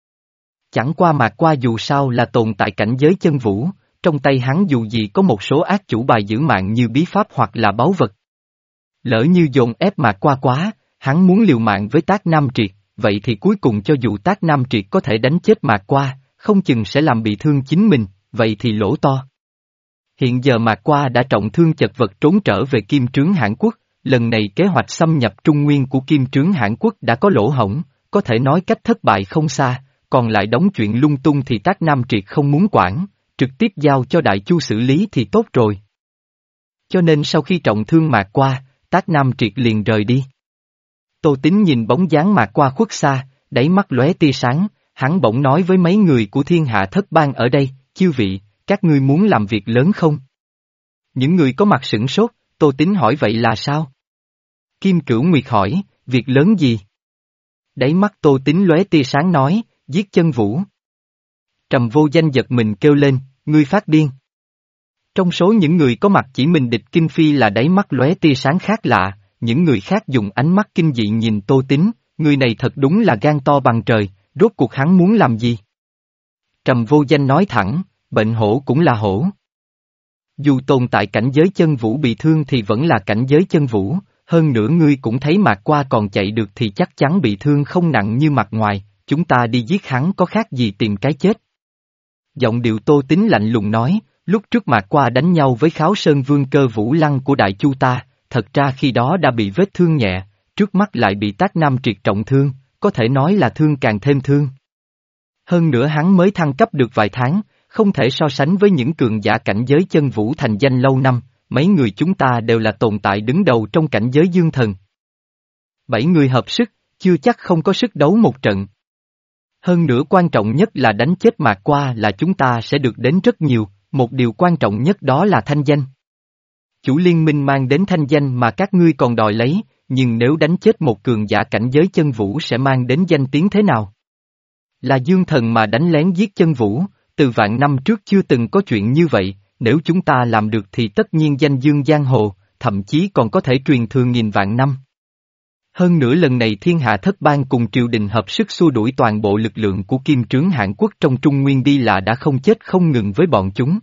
Chẳng qua Mạc Qua dù sao là tồn tại cảnh giới chân vũ, trong tay hắn dù gì có một số ác chủ bài giữ mạng như bí pháp hoặc là báu vật. Lỡ như dồn ép Mạc Qua quá, hắn muốn liều mạng với Tác Nam Triệt, vậy thì cuối cùng cho dù Tác Nam Triệt có thể đánh chết Mạc Qua, không chừng sẽ làm bị thương chính mình, vậy thì lỗ to. Hiện giờ Mạc Qua đã trọng thương chật vật trốn trở về kim trướng Hàn Quốc, lần này kế hoạch xâm nhập Trung Nguyên của kim trướng Hàn Quốc đã có lỗ hổng, có thể nói cách thất bại không xa, còn lại đóng chuyện lung tung thì Tác Nam Triệt không muốn quản, trực tiếp giao cho Đại Chu xử lý thì tốt rồi. Cho nên sau khi trọng thương Mạc Qua, Tác Nam Triệt liền rời đi. Tô Tín nhìn bóng dáng Mạc Qua khuất xa, đáy mắt lóe tia sáng, hắn bỗng nói với mấy người của thiên hạ thất bang ở đây, chư vị, các ngươi muốn làm việc lớn không? Những người có mặt sửng sốt, Tô Tín hỏi vậy là sao? Kim Cửu Nguyệt hỏi, việc lớn gì? Đáy mắt Tô Tín lóe tia sáng nói, giết Chân Vũ. Trầm Vô Danh giật mình kêu lên, ngươi phát điên. Trong số những người có mặt chỉ mình Địch Kinh Phi là đáy mắt lóe tia sáng khác lạ, những người khác dùng ánh mắt kinh dị nhìn Tô Tín, người này thật đúng là gan to bằng trời, rốt cuộc hắn muốn làm gì? Trầm Vô Danh nói thẳng, bệnh hổ cũng là hổ. Dù tồn tại cảnh giới chân vũ bị thương thì vẫn là cảnh giới chân vũ, hơn nữa ngươi cũng thấy Mạc Qua còn chạy được thì chắc chắn bị thương không nặng như mặt ngoài, chúng ta đi giết hắn có khác gì tìm cái chết. Giọng điệu Tô Tín lạnh lùng nói, lúc trước Mạc Qua đánh nhau với Kháo Sơn Vương Cơ Vũ Lăng của Đại Chu ta, thật ra khi đó đã bị vết thương nhẹ, trước mắt lại bị Tác Nam Triệt trọng thương, có thể nói là thương càng thêm thương. Hơn nữa hắn mới thăng cấp được vài tháng, không thể so sánh với những cường giả cảnh giới chân vũ thành danh lâu năm, mấy người chúng ta đều là tồn tại đứng đầu trong cảnh giới dương thần. Bảy người hợp sức, chưa chắc không có sức đấu một trận. Hơn nữa quan trọng nhất là đánh chết Mạc Qua là chúng ta sẽ được đến rất nhiều, một điều quan trọng nhất đó là thanh danh. Chủ liên minh mang đến thanh danh mà các ngươi còn đòi lấy, nhưng nếu đánh chết một cường giả cảnh giới chân vũ sẽ mang đến danh tiếng thế nào? Là dương thần mà đánh lén giết chân vũ, từ vạn năm trước chưa từng có chuyện như vậy, nếu chúng ta làm được thì tất nhiên danh dương giang hồ, thậm chí còn có thể truyền thường nghìn vạn năm. Hơn nữa lần này thiên hạ thất bang cùng triều đình hợp sức xua đuổi toàn bộ lực lượng của kim trướng Hàn Quốc trong Trung Nguyên đi là đã không chết không ngừng với bọn chúng.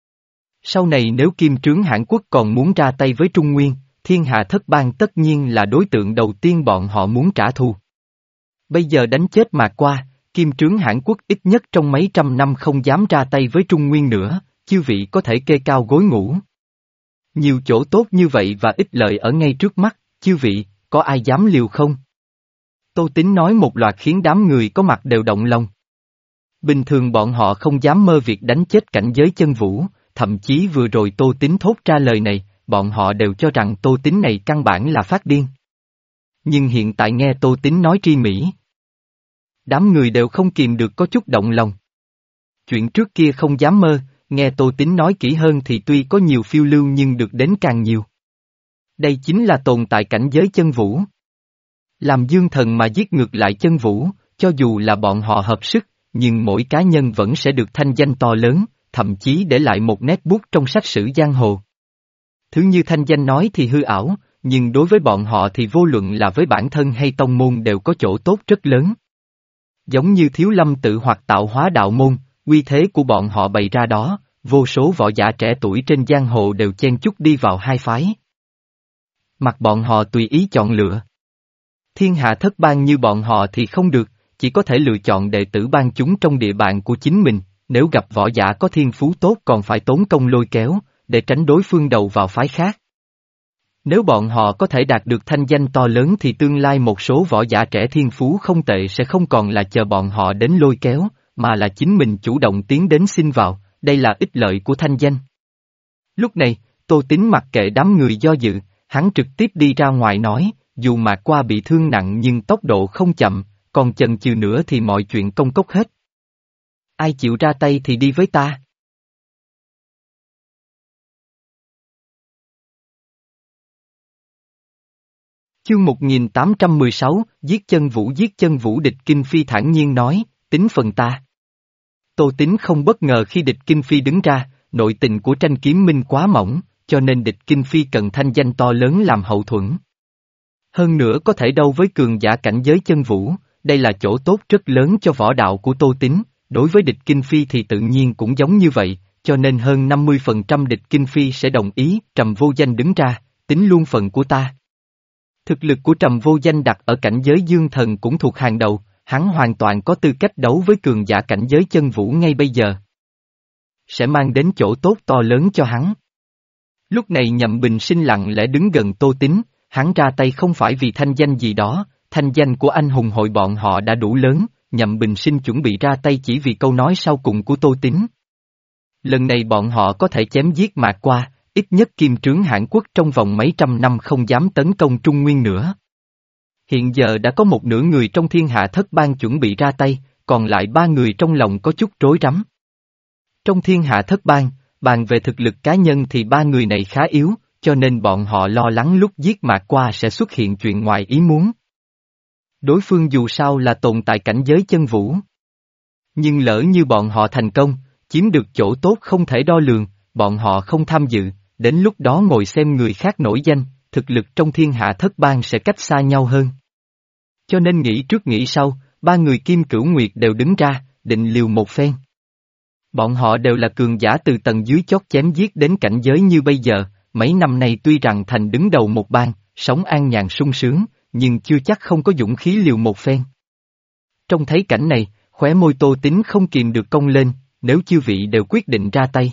Sau này nếu kim trướng Hàn Quốc còn muốn ra tay với Trung Nguyên, thiên hạ thất bang tất nhiên là đối tượng đầu tiên bọn họ muốn trả thù. Bây giờ đánh chết Mạc Qua, kim trướng Hàn Quốc ít nhất trong mấy trăm năm không dám ra tay với Trung Nguyên nữa, chư vị có thể kê cao gối ngủ. Nhiều chỗ tốt như vậy và ít lợi ở ngay trước mắt, chư vị, có ai dám liều không? Tô Tín nói một loạt khiến đám người có mặt đều động lòng. Bình thường bọn họ không dám mơ việc đánh chết cảnh giới chân vũ, thậm chí vừa rồi Tô Tín thốt ra lời này, bọn họ đều cho rằng Tô Tín này căn bản là phát điên. Nhưng hiện tại nghe Tô Tín nói tri mỹ, đám người đều không kìm được có chút động lòng. Chuyện trước kia không dám mơ, nghe Tô Tín nói kỹ hơn thì tuy có nhiều phiêu lưu nhưng được đến càng nhiều. Đây chính là tồn tại cảnh giới chân vũ. Làm dương thần mà giết ngược lại chân vũ, cho dù là bọn họ hợp sức, nhưng mỗi cá nhân vẫn sẽ được thanh danh to lớn, thậm chí để lại một nét bút trong sách sử giang hồ. Thứ như thanh danh nói thì hư ảo, nhưng đối với bọn họ thì vô luận là với bản thân hay tông môn đều có chỗ tốt rất lớn. Giống như Thiếu Lâm tự hoặc Tạo Hóa đạo môn, uy thế của bọn họ bày ra đó, vô số võ giả trẻ tuổi trên giang hồ đều chen chúc đi vào hai phái. Mặc bọn họ tùy ý chọn lựa. Thiên hạ thất bang như bọn họ thì không được, chỉ có thể lựa chọn đệ tử ban chúng trong địa bàn của chính mình, nếu gặp võ giả có thiên phú tốt còn phải tốn công lôi kéo, để tránh đối phương đầu vào phái khác. Nếu bọn họ có thể đạt được thanh danh to lớn thì tương lai một số võ giả trẻ thiên phú không tệ sẽ không còn là chờ bọn họ đến lôi kéo, mà là chính mình chủ động tiến đến xin vào, đây là ích lợi của thanh danh. Lúc này, Tô Tín mặc kệ đám người do dự, hắn trực tiếp đi ra ngoài nói, dù Mạc Qua bị thương nặng nhưng tốc độ không chậm, còn chần chừ nữa thì mọi chuyện công cốc hết. Ai chịu ra tay thì đi với ta. Chương một nghìn tám trăm mười sáu, giết chân vũ giết chân vũ Địch Kinh Phi thản nhiên nói, tính phần ta. Tô Tín không bất ngờ khi Địch Kinh Phi đứng ra, nội tình của tranh kiếm minh quá mỏng, cho nên Địch Kinh Phi cần thanh danh to lớn làm hậu thuẫn. Hơn nữa có thể đấu với cường giả cảnh giới chân vũ, đây là chỗ tốt rất lớn cho võ đạo của Tô Tín, đối với Địch Kinh Phi thì tự nhiên cũng giống như vậy, cho nên hơn năm mươi phần trăm Địch Kinh Phi sẽ đồng ý, Trầm Vô Danh đứng ra, tính luôn phần của ta. Thực lực của Trầm Vô Danh đặt ở cảnh giới dương thần cũng thuộc hàng đầu, hắn hoàn toàn có tư cách đấu với cường giả cảnh giới chân vũ ngay bây giờ. Sẽ mang đến chỗ tốt to lớn cho hắn. Lúc này Nhậm Bình Sinh lặng lẽ đứng gần Tô Tín, hắn ra tay không phải vì thanh danh gì đó, thanh danh của anh hùng hội bọn họ đã đủ lớn, Nhậm Bình Sinh chuẩn bị ra tay chỉ vì câu nói sau cùng của Tô Tín. Lần này bọn họ có thể chém giết Mạc Qua, ít nhất kim trướng Hãn Quốc trong vòng mấy trăm năm không dám tấn công Trung Nguyên nữa. Hiện giờ đã có một nửa người trong thiên hạ thất bang chuẩn bị ra tay, còn lại ba người trong lòng có chút rối rắm. Trong thiên hạ thất bang, bàn về thực lực cá nhân thì ba người này khá yếu, cho nên bọn họ lo lắng lúc giết Mạc Qua sẽ xuất hiện chuyện ngoài ý muốn. Đối phương dù sao là tồn tại cảnh giới chân vũ. Nhưng lỡ như bọn họ thành công, chiếm được chỗ tốt không thể đo lường, bọn họ không tham dự, đến lúc đó ngồi xem người khác nổi danh, thực lực trong thiên hạ thất bang sẽ cách xa nhau hơn. Cho nên nghĩ trước nghĩ sau, ba người Kim Cửu Nguyệt đều đứng ra, định liều một phen. Bọn họ đều là cường giả từ tầng dưới chót chém giết đến cảnh giới như bây giờ, mấy năm nay tuy rằng thành đứng đầu một bang, sống an nhàn sung sướng, nhưng chưa chắc không có dũng khí liều một phen. Trông thấy cảnh này, khóe môi Tô Tín không kìm được cong lên, nếu chư vị đều quyết định ra tay.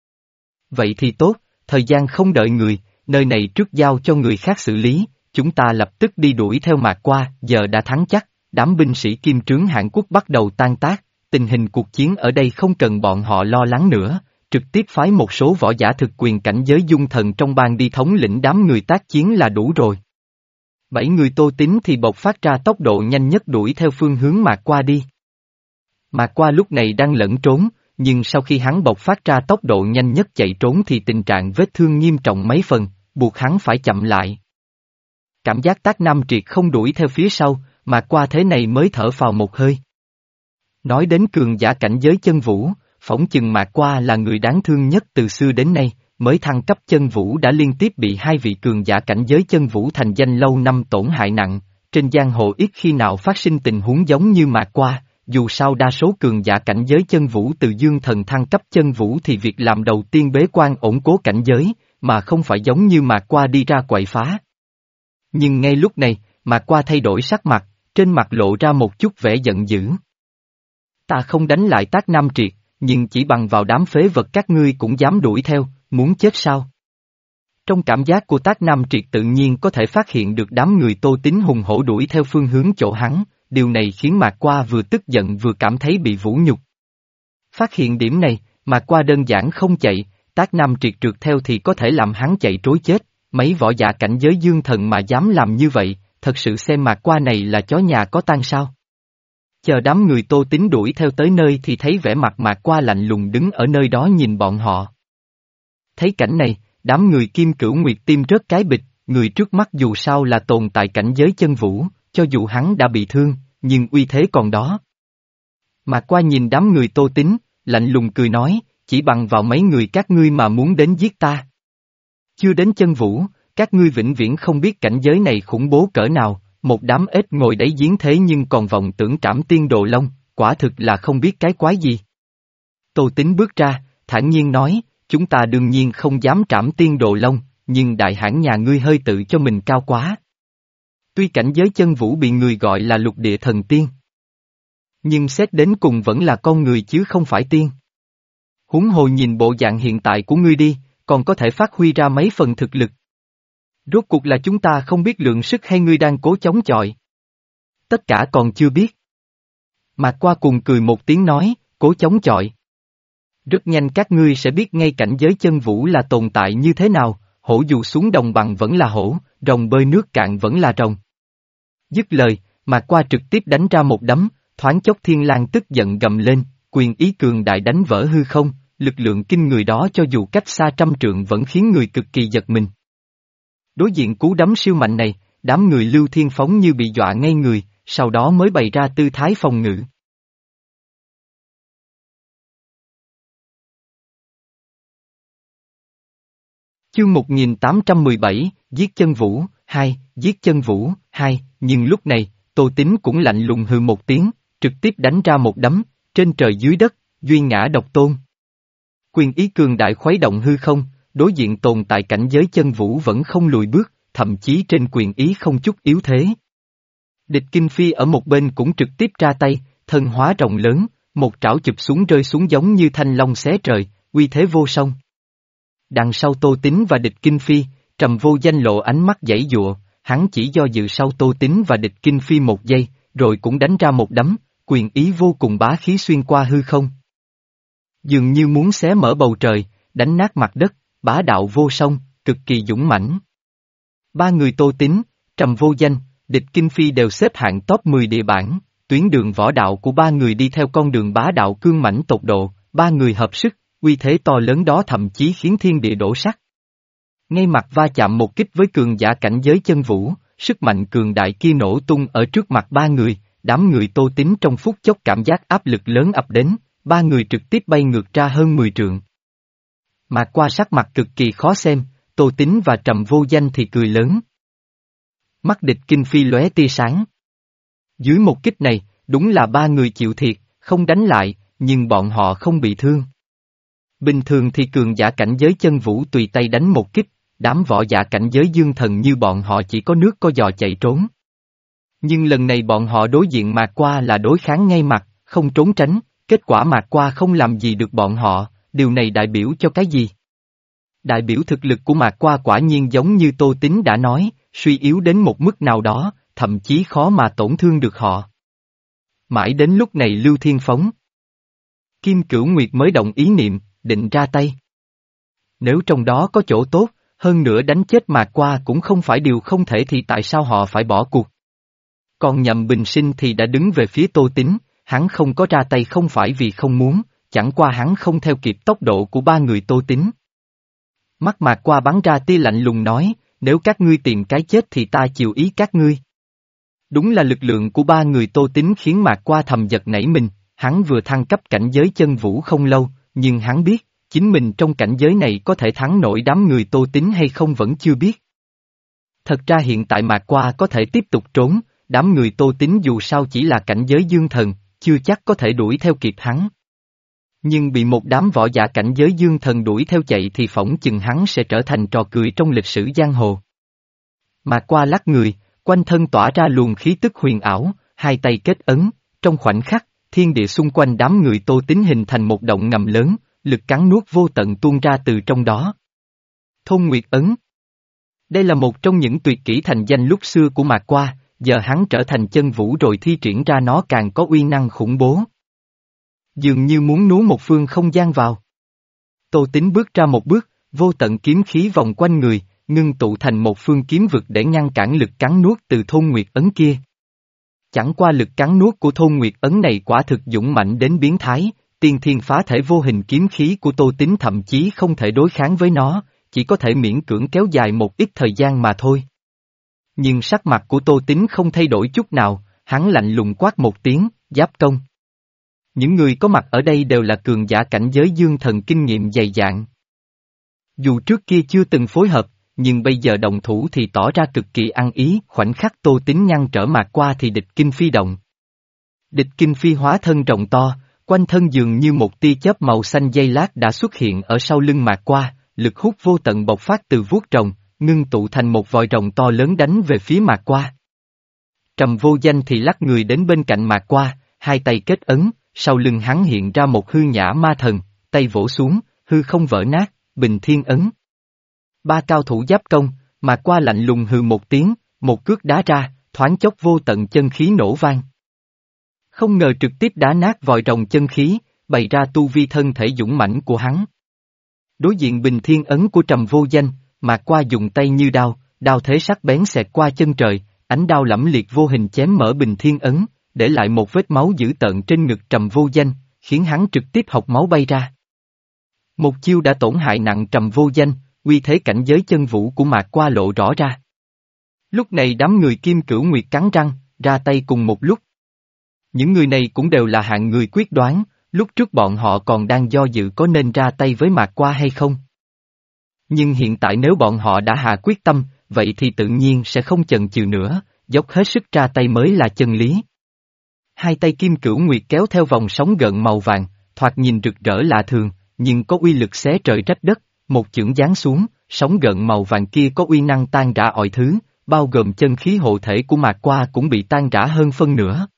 Vậy thì tốt, thời gian không đợi người, nơi này trước giao cho người khác xử lý, chúng ta lập tức đi đuổi theo Mạc Qua, giờ đã thắng chắc, đám binh sĩ kim trướng Hãn Quốc bắt đầu tan tác, tình hình cuộc chiến ở đây không cần bọn họ lo lắng nữa, trực tiếp phái một số võ giả thực quyền cảnh giới dung thần trong bang đi thống lĩnh đám người tác chiến là đủ rồi. Bảy người Tô Tín thì bộc phát ra tốc độ nhanh nhất đuổi theo phương hướng Mạc Qua đi. Mạc Qua lúc này đang lẫn trốn, nhưng sau khi hắn bộc phát ra tốc độ nhanh nhất chạy trốn thì tình trạng vết thương nghiêm trọng mấy phần, buộc hắn phải chậm lại. Cảm giác Tác Nam Triệt không đuổi theo phía sau, Mạc Qua thế này mới thở phào một hơi. Nói đến cường giả cảnh giới chân vũ, phỏng chừng Mạc Qua là người đáng thương nhất từ xưa đến nay, mới thăng cấp chân vũ đã liên tiếp bị hai vị cường giả cảnh giới chân vũ thành danh lâu năm tổn hại nặng, trên giang hồ ít khi nào phát sinh tình huống giống như Mạc Qua, dù sao đa số cường giả cảnh giới chân vũ từ dương thần thăng cấp chân vũ thì việc làm đầu tiên bế quan ổn cố cảnh giới, mà không phải giống như Mạc Qua đi ra quậy phá. Nhưng ngay lúc này, Mạc Qua thay đổi sắc mặt, trên mặt lộ ra một chút vẻ giận dữ. Ta không đánh lại Tác Nam Triệt, nhưng chỉ bằng vào đám phế vật các ngươi cũng dám đuổi theo, muốn chết sao? Trong cảm giác của Tác Nam Triệt tự nhiên có thể phát hiện được đám người Tô Tín hùng hổ đuổi theo phương hướng chỗ hắn, điều này khiến Mạc Qua vừa tức giận vừa cảm thấy bị vũ nhục. Phát hiện điểm này, Mạc Qua đơn giản không chạy, Tác Nam Triệt trượt theo thì có thể làm hắn chạy trối chết, mấy võ giả cảnh giới dương thần mà dám làm như vậy, thật sự xem Mạc Qua này là chó nhà có tang sao. Chờ đám người Tô Tín đuổi theo tới nơi thì thấy vẻ mặt Mạc Qua lạnh lùng đứng ở nơi đó nhìn bọn họ. Thấy cảnh này, đám người Kim Cửu Nguyệt tim rớt cái bịch, người trước mắt dù sao là tồn tại cảnh giới chân vũ, cho dù hắn đã bị thương, nhưng uy thế còn đó. Mạc Qua nhìn đám người Tô Tín, lạnh lùng cười nói, chỉ bằng vào mấy người các ngươi mà muốn đến giết ta. Chưa đến chân vũ, các ngươi vĩnh viễn không biết cảnh giới này khủng bố cỡ nào, một đám ếch ngồi đáy giếng thế nhưng còn vọng tưởng trảm tiên đồ long, quả thực là không biết cái quái gì. Tô Tín bước ra, thản nhiên nói, chúng ta đương nhiên không dám trảm tiên đồ long, nhưng đại hãn nhà ngươi hơi tự cho mình cao quá. Tuy cảnh giới chân vũ bị người gọi là lục địa thần tiên, nhưng xét đến cùng vẫn là con người chứ không phải tiên. Huống hồ nhìn bộ dạng hiện tại của ngươi đi, còn có thể phát huy ra mấy phần thực lực. Rốt cuộc là chúng ta không biết lượng sức hay ngươi đang cố chống chọi? Tất cả còn chưa biết. Mạc Qua cùng cười một tiếng nói, cố chống chọi. Rất nhanh các ngươi sẽ biết ngay cảnh giới chân vũ là tồn tại như thế nào, hổ dù xuống đồng bằng vẫn là hổ, rồng bơi nước cạn vẫn là rồng. Dứt lời, Mạc Qua trực tiếp đánh ra một đấm, thoáng chốc Thiên Lang tức giận gầm lên, quyền ý cường đại đánh vỡ hư không, lực lượng kinh người đó cho dù cách xa trăm trượng vẫn khiến người cực kỳ giật mình. Đối diện cú đấm siêu mạnh này, đám người Lưu Thiên Phóng như bị dọa ngây người, sau đó mới bày ra tư thái phòng ngự. Chương một nghìn tám trăm mười bảy, Giết Chân Vũ, hai, Giết Chân Vũ, hai, nhưng lúc này, Tô Tín cũng lạnh lùng hừ một tiếng, trực tiếp đánh ra một đấm, trên trời dưới đất, duy ngã độc tôn. Quyền ý cường đại khuấy động hư không, đối diện tồn tại cảnh giới chân vũ vẫn không lùi bước, thậm chí trên quyền ý không chút yếu thế. Địch Kinh Phi ở một bên cũng trực tiếp ra tay, thân hóa rồng lớn, một trảo chụp xuống rơi xuống giống như thanh long xé trời, uy thế vô song. Đằng sau Tô Tín và Địch Kinh Phi, Trầm Vô Danh lộ ánh mắt giãy giụa, hắn chỉ do dự sau Tô Tín và Địch Kinh Phi một giây, rồi cũng đánh ra một đấm, quyền ý vô cùng bá khí xuyên qua hư không. Dường như muốn xé mở bầu trời, đánh nát mặt đất, bá đạo vô song, cực kỳ dũng mãnh. Ba người Tô Tín, Trầm Vô Danh, Địch Kinh Phi đều xếp hạng top mười địa bảng, tuyến đường võ đạo của ba người đi theo con đường bá đạo cương mãnh tột độ, ba người hợp sức, uy thế to lớn đó thậm chí khiến thiên địa đổ sắc. Ngay mặt va chạm một kích với cường giả cảnh giới chân vũ, sức mạnh cường đại kia nổ tung ở trước mặt ba người, đám người Tô Tín trong phút chốc cảm giác áp lực lớn ập đến, ba người trực tiếp bay ngược ra hơn mười trượng. Mạc Qua sắc mặt cực kỳ khó xem, Tô Tín và Trầm Vô Danh thì cười lớn. Mắt Địch Kinh Phi lóe tia sáng. Dưới một kích này, đúng là ba người chịu thiệt, không đánh lại, nhưng bọn họ không bị thương. Bình thường thì cường giả cảnh giới chân vũ tùy tay đánh một kích, đám võ giả cảnh giới dương thần như bọn họ chỉ có nước có giò chạy trốn. Nhưng lần này bọn họ đối diện Mạc Qua là đối kháng ngay mặt, không trốn tránh, kết quả Mạc Qua không làm gì được bọn họ, điều này đại biểu cho cái gì? Đại biểu thực lực của Mạc Qua quả nhiên giống như Tô Tín đã nói, suy yếu đến một mức nào đó, thậm chí khó mà tổn thương được họ. Mãi đến lúc này Lưu Thiên Phóng, Kim Cửu Nguyệt mới động ý niệm, định ra tay. Nếu trong đó có chỗ tốt, hơn nữa đánh chết Mạc Qua cũng không phải điều không thể thì tại sao họ phải bỏ cuộc? Còn Nhậm Bình Sinh thì đã đứng về phía Tô Tín, hắn không có ra tay không phải vì không muốn, chẳng qua hắn không theo kịp tốc độ của ba người Tô Tín. Mắt Mạc Qua bắn ra tia lạnh lùng nói, nếu các ngươi tìm cái chết thì ta chiều ý các ngươi. Đúng là lực lượng của ba người Tô Tín khiến Mạc Qua thầm giật nảy mình, hắn vừa thăng cấp cảnh giới chân vũ không lâu, nhưng hắn biết, chính mình trong cảnh giới này có thể thắng nổi đám người Tô Tín hay không vẫn chưa biết. Thật ra hiện tại Mạc Qua có thể tiếp tục trốn, đám người Tô Tín dù sao chỉ là cảnh giới dương thần, chưa chắc có thể đuổi theo kịp hắn. Nhưng bị một đám võ giả cảnh giới dương thần đuổi theo chạy thì phỏng chừng hắn sẽ trở thành trò cười trong lịch sử giang hồ. Mạc Qua lắc người, quanh thân tỏa ra luồng khí tức huyền ảo, hai tay kết ấn, trong khoảnh khắc, thiên địa xung quanh đám người Tô Tín hình thành một động ngầm lớn, lực cắn nuốt vô tận tuôn ra từ trong đó. Thôn Nguyệt Ấn, Đây là một trong những tuyệt kỹ thành danh lúc xưa của Mạc Qua, giờ hắn trở thành chân vũ rồi thi triển ra nó càng có uy năng khủng bố. Dường như muốn núa một phương không gian vào. Tô Tín bước ra một bước, vô tận kiếm khí vòng quanh người, ngưng tụ thành một phương kiếm vực để ngăn cản lực cắn nuốt từ Thôn Nguyệt Ấn kia. Chẳng qua lực cắn nuốt của Thôn Nguyệt Ấn này quả thực dũng mạnh đến biến thái, tiên thiên phá thể vô hình kiếm khí của Tô Tín thậm chí không thể đối kháng với nó, chỉ có thể miễn cưỡng kéo dài một ít thời gian mà thôi. Nhưng sắc mặt của Tô Tín không thay đổi chút nào, hắn lạnh lùng quát một tiếng, giáp công. Những người có mặt ở đây đều là cường giả cảnh giới dương thần kinh nghiệm dày dạn. Dù trước kia chưa từng phối hợp, nhưng bây giờ động thủ thì tỏ ra cực kỳ ăn ý, khoảnh khắc Tô Tín ngăn trở Mạc Qua thì địch kinh phi động. Địch kinh phi hóa thân rồng to, quanh thân dường như một tia chớp màu xanh giây lát đã xuất hiện ở sau lưng Mạc Qua, lực hút vô tận bộc phát từ vuốt rồng, ngưng tụ thành một vòi rồng to lớn đánh về phía Mạc Qua. Trầm Vô Danh thì lắc người đến bên cạnh Mạc Qua, hai tay kết ấn, sau lưng hắn hiện ra một hư nhã ma thần, tay vỗ xuống, hư không vỡ nát, bình thiên ấn. Ba cao thủ giáp công, Mạc Qua lạnh lùng hừ một tiếng, một cước đá ra, thoáng chốc vô tận chân khí nổ vang. Không ngờ trực tiếp đá nát vòi rồng chân khí, bày ra tu vi thân thể dũng mãnh của hắn. Đối diện bình thiên ấn của Trầm Vô Danh, Mạc Qua dùng tay như đao, đao thế sắc bén xẹt qua chân trời, ánh đao lẫm liệt vô hình chém mở bình thiên ấn, để lại một vết máu dữ tợn trên ngực Trầm Vô Danh, khiến hắn trực tiếp học máu bay ra. Một chiêu đã tổn hại nặng Trầm Vô Danh, uy thế cảnh giới chân vũ của Mạc Qua lộ rõ ra. Lúc này đám người Kim Cửu Nguyệt cắn răng, ra tay cùng một lúc. Những người này cũng đều là hạng người quyết đoán, lúc trước bọn họ còn đang do dự có nên ra tay với Mạc Qua hay không. Nhưng hiện tại nếu bọn họ đã hạ quyết tâm, vậy thì tự nhiên sẽ không chần chừ nữa, dốc hết sức ra tay mới là chân lý. Hai tay Kim Cửu Nguyệt kéo theo vòng sóng gợn màu vàng, thoạt nhìn rực rỡ lạ thường, nhưng có uy lực xé trời rách đất, một chưởng giáng xuống, sóng gợn màu vàng kia có uy năng tan rã mọi thứ, bao gồm chân khí hộ thể của Mạc Qua cũng bị tan rã hơn phân nửa.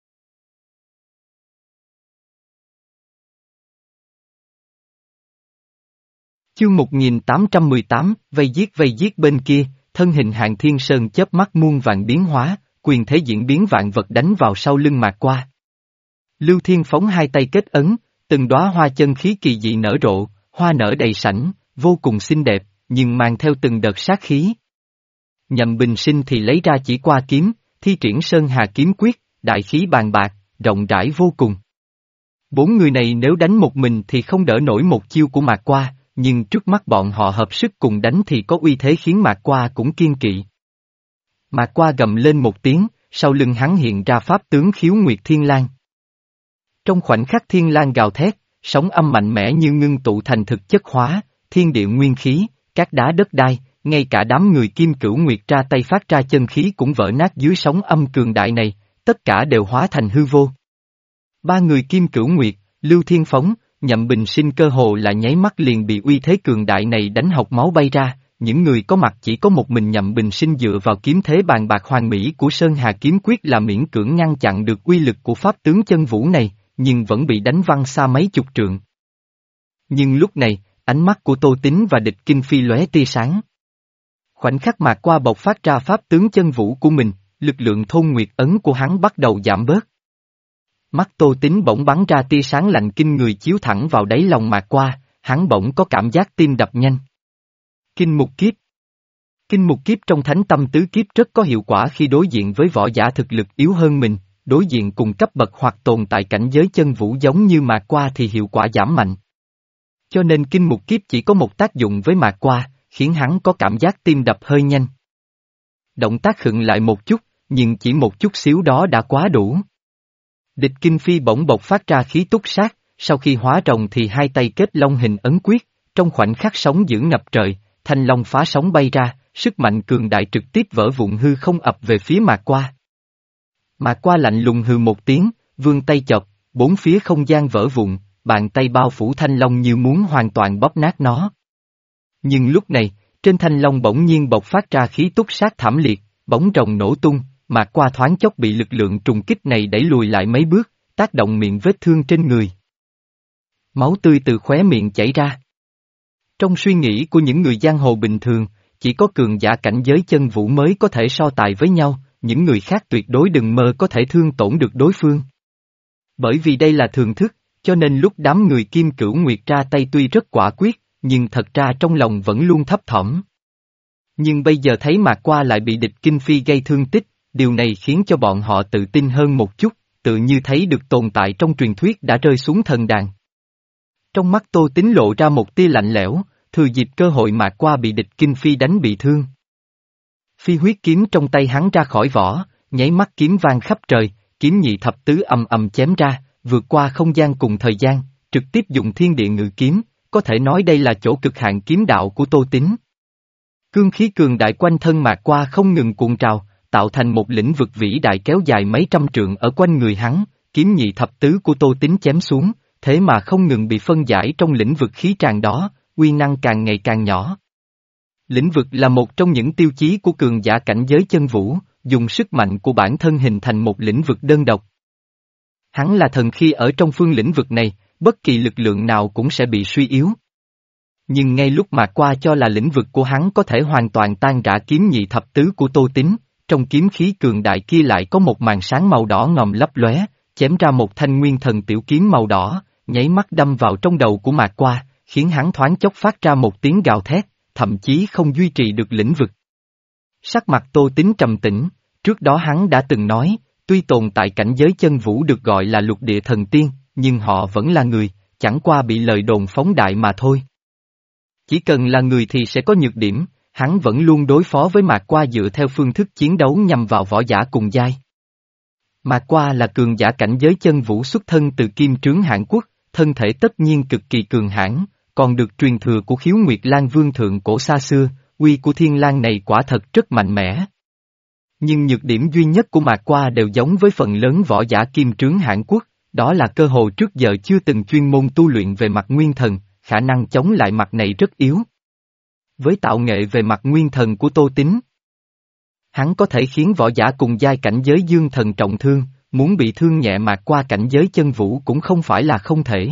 Chương một nghìn tám trăm mười tám, vây giết vây giết bên kia, thân hình Hạng Thiên Sơn chớp mắt muôn vàng biến hóa, quyền thế diễn biến vạn vật đánh vào sau lưng Mạc Qua. Lưu Thiên phóng hai tay kết ấn, từng đóa hoa chân khí kỳ dị nở rộ, hoa nở đầy sảnh, vô cùng xinh đẹp, nhưng mang theo từng đợt sát khí. Nhậm Bình Sinh thì lấy ra chỉ qua kiếm, thi triển Sơn Hà kiếm quyết, đại khí bàn bạc, rộng rãi vô cùng. Bốn người này nếu đánh một mình thì không đỡ nổi một chiêu của Mạc Qua, nhưng trước mắt bọn họ hợp sức cùng đánh thì có uy thế khiến Mạc Qua cũng kiên kỵ. Mạc Qua gầm lên một tiếng, sau lưng hắn hiện ra pháp tướng Khiếu Nguyệt Thiên Lang. Trong khoảnh khắc Thiên Lang gào thét, sóng âm mạnh mẽ như ngưng tụ thành thực chất hóa, thiên địa nguyên khí, các đá đất đai, ngay cả đám người Kim Cửu Nguyệt ra tay phát ra chân khí cũng vỡ nát dưới sóng âm cường đại này, tất cả đều hóa thành hư vô. Ba người Kim Cửu Nguyệt, Lưu Thiên Phóng, Nhậm Bình Sinh cơ hồ là nháy mắt liền bị uy thế cường đại này đánh học máu bay ra, những người có mặt chỉ có một mình Nhậm Bình Sinh dựa vào kiếm thế bàn bạc hoàn mỹ của Sơn Hà kiếm quyết là miễn cưỡng ngăn chặn được uy lực của pháp tướng chân vũ này, nhưng vẫn bị đánh văng xa mấy chục trượng. Nhưng lúc này, ánh mắt của Tô Tín và địch kinh phi lóe tia sáng. Khoảnh khắc Mạc Qua bộc phát ra pháp tướng chân vũ của mình, lực lượng Thôn Nguyệt ấn của hắn bắt đầu giảm bớt. Mắt Tô Tín bỗng bắn ra tia sáng lạnh kinh người chiếu thẳng vào đáy lòng Mạc Qua, hắn bỗng có cảm giác tim đập nhanh. Kinh mục kiếp. Kinh mục kiếp trong thánh tâm tứ kiếp rất có hiệu quả khi đối diện với võ giả thực lực yếu hơn mình, đối diện cùng cấp bậc hoặc tồn tại cảnh giới chân vũ giống như Mạc Qua thì hiệu quả giảm mạnh. Cho nên kinh mục kiếp chỉ có một tác dụng với Mạc Qua, khiến hắn có cảm giác tim đập hơi nhanh. Động tác khựng lại một chút, nhưng chỉ một chút xíu đó đã quá đủ. Địch Kinh Phi bỗng bộc phát ra khí túc sát, sau khi hóa rồng thì hai tay kết long hình ấn quyết, trong khoảnh khắc sóng dữ ngập trời, thanh long phá sóng bay ra, sức mạnh cường đại trực tiếp vỡ vụn hư không ập về phía Mạc Qua. Mạc Qua lạnh lùng hừ một tiếng, vươn tay chọc, bốn phía không gian vỡ vụn, bàn tay bao phủ thanh long như muốn hoàn toàn bóp nát nó. Nhưng lúc này, trên thanh long bỗng nhiên bộc phát ra khí túc sát thảm liệt, bóng rồng nổ tung, Mạc Qua thoáng chốc bị lực lượng trùng kích này đẩy lùi lại mấy bước, tác động miệng vết thương trên người. Máu tươi từ khóe miệng chảy ra. Trong suy nghĩ của những người giang hồ bình thường, chỉ có cường giả cảnh giới chân vũ mới có thể so tài với nhau, những người khác tuyệt đối đừng mơ có thể thương tổn được đối phương. Bởi vì đây là thường thức, cho nên lúc đám người Kim Cửu Nguyệt ra tay tuy rất quả quyết, nhưng thật ra trong lòng vẫn luôn thấp thỏm. Nhưng bây giờ thấy Mạc Qua lại bị địch Kinh Phi gây thương tích, điều này khiến cho bọn họ tự tin hơn một chút, tự như thấy được tồn tại trong truyền thuyết đã rơi xuống thần đàn. Trong mắt Tô Tín lộ ra một tia lạnh lẽo, thừa dịp cơ hội Mạc Qua bị địch Kinh Phi đánh bị thương. Phi huyết kiếm trong tay hắn ra khỏi vỏ, nháy mắt kiếm vang khắp trời, kiếm nhị thập tứ ầm ầm chém ra, vượt qua không gian cùng thời gian, trực tiếp dụng thiên địa ngự kiếm, có thể nói đây là chỗ cực hạn kiếm đạo của Tô Tín. Cương khí cường đại quanh thân Mạc Qua không ngừng cuộn trào, tạo thành một lĩnh vực vĩ đại kéo dài mấy trăm trượng ở quanh người hắn, kiếm nhị thập tứ của Tô Tín chém xuống, thế mà không ngừng bị phân giải trong lĩnh vực khí tràn đó, uy năng càng ngày càng nhỏ. Lĩnh vực là một trong những tiêu chí của cường giả cảnh giới chân vũ, dùng sức mạnh của bản thân hình thành một lĩnh vực đơn độc. Hắn là thần khi ở trong phương lĩnh vực này, bất kỳ lực lượng nào cũng sẽ bị suy yếu. Nhưng ngay lúc Mạc Qua cho là lĩnh vực của hắn có thể hoàn toàn tan rã kiếm nhị thập tứ của Tô Tín, trong kiếm khí cường đại kia lại có một màn sáng màu đỏ ngòm lấp lóe, chém ra một thanh nguyên thần tiểu kiếm màu đỏ, nháy mắt đâm vào trong đầu của Mạc Qua, khiến hắn thoáng chốc phát ra một tiếng gào thét, thậm chí không duy trì được lĩnh vực. Sắc mặt Tô Tín trầm tĩnh, trước đó hắn đã từng nói, tuy tồn tại cảnh giới chân vũ được gọi là lục địa thần tiên, nhưng họ vẫn là người, chẳng qua bị lời đồn phóng đại mà thôi. Chỉ cần là người thì sẽ có nhược điểm, hắn vẫn luôn đối phó với Mạc Qua dựa theo phương thức chiến đấu nhằm vào võ giả cùng giai. Mạc Qua là cường giả cảnh giới chân vũ xuất thân từ Kim Trướng Hãn Quốc, thân thể tất nhiên cực kỳ cường hãn, còn được truyền thừa của Khiếu Nguyệt Lang Vương thượng cổ xa xưa, uy của Thiên Lang này quả thật rất mạnh mẽ. Nhưng nhược điểm duy nhất của Mạc Qua đều giống với phần lớn võ giả Kim Trướng Hãn Quốc, đó là cơ hội trước giờ chưa từng chuyên môn tu luyện về mặt nguyên thần, khả năng chống lại mặt này rất yếu. Với tạo nghệ về mặt nguyên thần của Tô Tín, hắn có thể khiến võ giả cùng giai cảnh giới dương thần trọng thương, muốn bị thương nhẹ Mạc Qua cảnh giới chân vũ cũng không phải là không thể.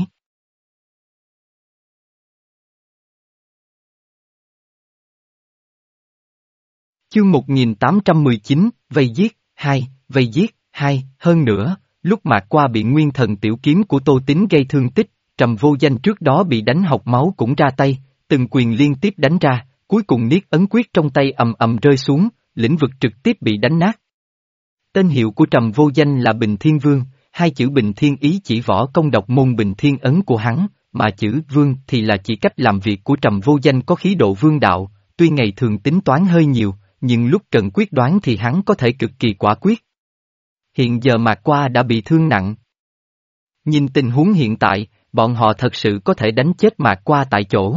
Chương một nghìn tám trăm mười chín, Vây giết, hai, Vây giết, hai, hơn nữa, lúc Mạc Qua bị nguyên thần tiểu kiếm của Tô Tín gây thương tích, Trầm Vô Danh trước đó bị đánh học máu cũng ra tay, từng quyền liên tiếp đánh ra, cuối cùng niết ấn quyết trong tay ầm ầm rơi xuống, lĩnh vực trực tiếp bị đánh nát. Tên hiệu của Trầm Vô Danh là Bình Thiên Vương, hai chữ Bình Thiên ý chỉ võ công độc môn Bình Thiên ấn của hắn, mà chữ Vương thì là chỉ cách làm việc của Trầm Vô Danh có khí độ vương đạo, tuy ngày thường tính toán hơi nhiều, nhưng lúc cần quyết đoán thì hắn có thể cực kỳ quả quyết. Hiện giờ Mạc Qua đã bị thương nặng. Nhìn tình huống hiện tại, bọn họ thật sự có thể đánh chết Mạc Qua tại chỗ.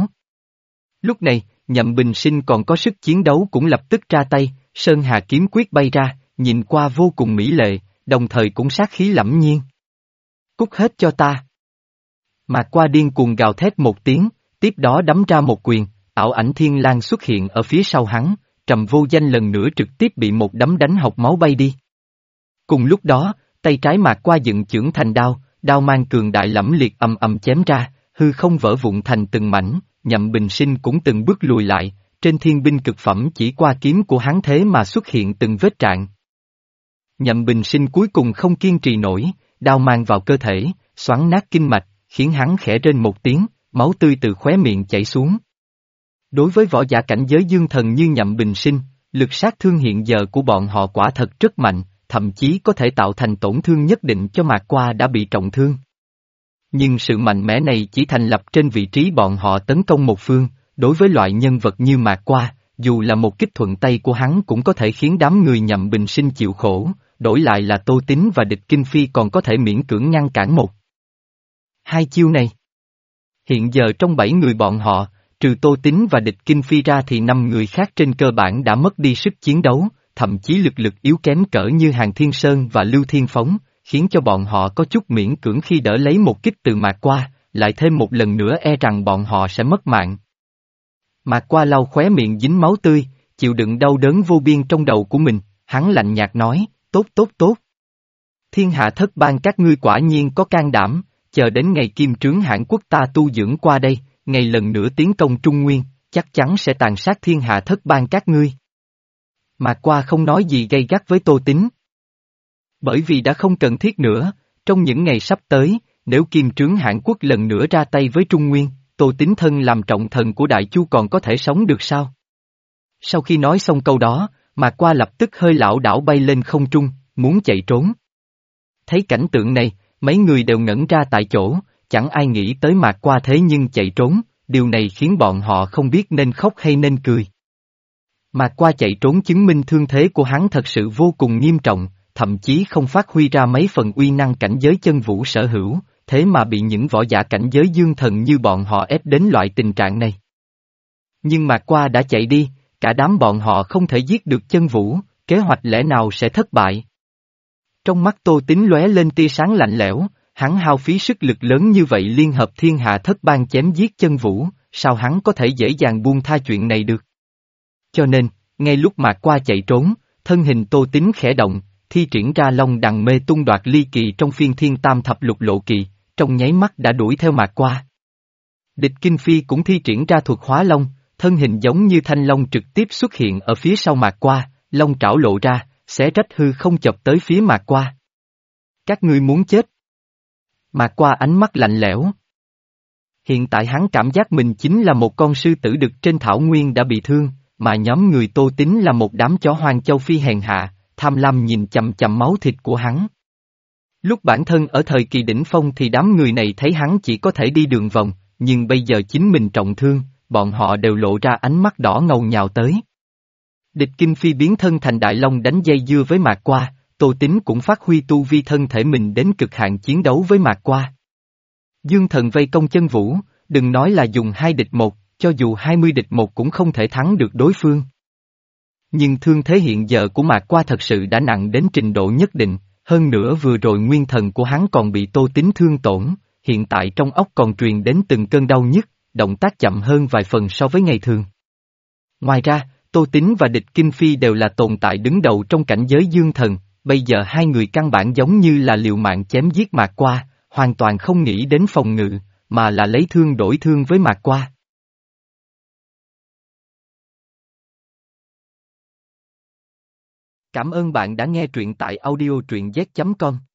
Lúc này, Nhậm Bình Sinh còn có sức chiến đấu cũng lập tức ra tay, Sơn Hà kiếm quyết bay ra, nhìn qua vô cùng mỹ lệ, đồng thời cũng sát khí lẫm nhiên. Cút hết cho ta. Mạc Qua điên cuồng gào thét một tiếng, tiếp đó đấm ra một quyền, ảo ảnh Thiên Lang xuất hiện ở phía sau hắn, Trầm Vô Danh lần nữa trực tiếp bị một đấm đánh học máu bay đi. Cùng lúc đó, tay trái Mạc Qua dựng chưởng thành đao, đao mang cường đại lẫm liệt ầm ầm chém ra, hư không vỡ vụn thành từng mảnh, Nhậm Bình Sinh cũng từng bước lùi lại, trên thiên binh cực phẩm chỉ qua kiếm của hắn thế mà xuất hiện từng vết trạng. Nhậm Bình Sinh cuối cùng không kiên trì nổi, đao mang vào cơ thể, xoắn nát kinh mạch, khiến hắn khẽ rên một tiếng, máu tươi từ khóe miệng chảy xuống. Đối với võ giả cảnh giới dương thần như Nhậm Bình Sinh, lực sát thương hiện giờ của bọn họ quả thật rất mạnh, thậm chí có thể tạo thành tổn thương nhất định cho Mạc Qua đã bị trọng thương. Nhưng sự mạnh mẽ này chỉ thành lập trên vị trí bọn họ tấn công một phương, đối với loại nhân vật như Mạc Qua, dù là một kích thuận tay của hắn cũng có thể khiến đám người Nhậm Bình Sinh chịu khổ, đổi lại là Tô Tín và địch Kinh Phi còn có thể miễn cưỡng ngăn cản một. Hai chiêu này. Hiện giờ trong bảy người bọn họ, trừ Tô Tín và địch Kinh Phi ra thì năm người khác trên cơ bản đã mất đi sức chiến đấu, thậm chí lực lực yếu kém cỡ như Hàn Thiên Sơn và Lưu Thiên Phóng, khiến cho bọn họ có chút miễn cưỡng khi đỡ lấy một kích từ Mạc Qua, lại thêm một lần nữa e rằng bọn họ sẽ mất mạng. Mạc Qua lau khóe miệng dính máu tươi, chịu đựng đau đớn vô biên trong đầu của mình, hắn lạnh nhạt nói, tốt tốt tốt. Thiên hạ thất ban các ngươi quả nhiên có can đảm, chờ đến ngày Kim Trướng Hãn Quốc ta tu dưỡng qua đây, ngày lần nữa tiến công Trung Nguyên, chắc chắn sẽ tàn sát thiên hạ thất bang các ngươi. Mạc Qua không nói gì gay gắt với Tô Tín. Bởi vì đã không cần thiết nữa, trong những ngày sắp tới, nếu Kim Trướng Hãn Quốc lần nữa ra tay với Trung Nguyên, Tô Tín thân làm trọng thần của Đại Chu còn có thể sống được sao? Sau khi nói xong câu đó, Mạc Qua lập tức hơi lảo đảo bay lên không trung, muốn chạy trốn. Thấy cảnh tượng này, mấy người đều ngẩn ra tại chỗ, chẳng ai nghĩ tới Mạc Qua thế nhưng chạy trốn, điều này khiến bọn họ không biết nên khóc hay nên cười. Mạc Qua chạy trốn chứng minh thương thế của hắn thật sự vô cùng nghiêm trọng, thậm chí không phát huy ra mấy phần uy năng cảnh giới chân vũ sở hữu, thế mà bị những võ giả cảnh giới dương thần như bọn họ ép đến loại tình trạng này. Nhưng Mạc Qua đã chạy đi, cả đám bọn họ không thể giết được chân vũ, kế hoạch lẽ nào sẽ thất bại. Trong mắt Tô Tín lóe lên tia sáng lạnh lẽo, hắn hao phí sức lực lớn như vậy liên hợp thiên hạ thất bang chém giết chân vũ, sao hắn có thể dễ dàng buông tha chuyện này được. Cho nên, ngay lúc Mạc Qua chạy trốn, thân hình Tô Tín khẽ động, thi triển ra long đằng mê tung đoạt ly kỳ trong phiên thiên tam thập lục lộ kỳ, trong nháy mắt đã đuổi theo Mạc Qua. Địch Kinh Phi cũng thi triển ra thuật hóa long, thân hình giống như thanh long trực tiếp xuất hiện ở phía sau Mạc Qua, long trảo lộ ra, xé rách hư không chọc tới phía Mạc Qua. Các ngươi muốn chết. Mạc Qua ánh mắt lạnh lẽo. Hiện tại hắn cảm giác mình chính là một con sư tử đực trên thảo nguyên đã bị thương, mà nhóm người Tô Tín là một đám chó hoang châu phi hèn hạ, tham lam nhìn chằm chằm máu thịt của hắn. Lúc bản thân ở thời kỳ đỉnh phong thì đám người này thấy hắn chỉ có thể đi đường vòng, nhưng bây giờ chính mình trọng thương, bọn họ đều lộ ra ánh mắt đỏ ngầu nhào tới. Địch Kinh Phi biến thân thành đại long đánh dây dưa với Mạc Qua, Tô Tín cũng phát huy tu vi thân thể mình đến cực hạn chiến đấu với Mạc Qua. Dương thần vây công chân vũ, đừng nói là dùng hai địch một, cho dù hai mươi địch một cũng không thể thắng được đối phương. Nhưng thương thế hiện giờ của Mạc Qua thật sự đã nặng đến trình độ nhất định, hơn nữa vừa rồi nguyên thần của hắn còn bị Tô Tín thương tổn, hiện tại trong óc còn truyền đến từng cơn đau nhức, động tác chậm hơn vài phần so với ngày thường. Ngoài ra, Tô Tín và Địch Kinh Phi đều là tồn tại đứng đầu trong cảnh giới dương thần, bây giờ hai người căn bản giống như là liều mạng chém giết Mạc Qua, hoàn toàn không nghĩ đến phòng ngự, mà là lấy thương đổi thương với Mạc Qua. Cảm ơn bạn đã nghe truyện tại audio truyện z chấm com.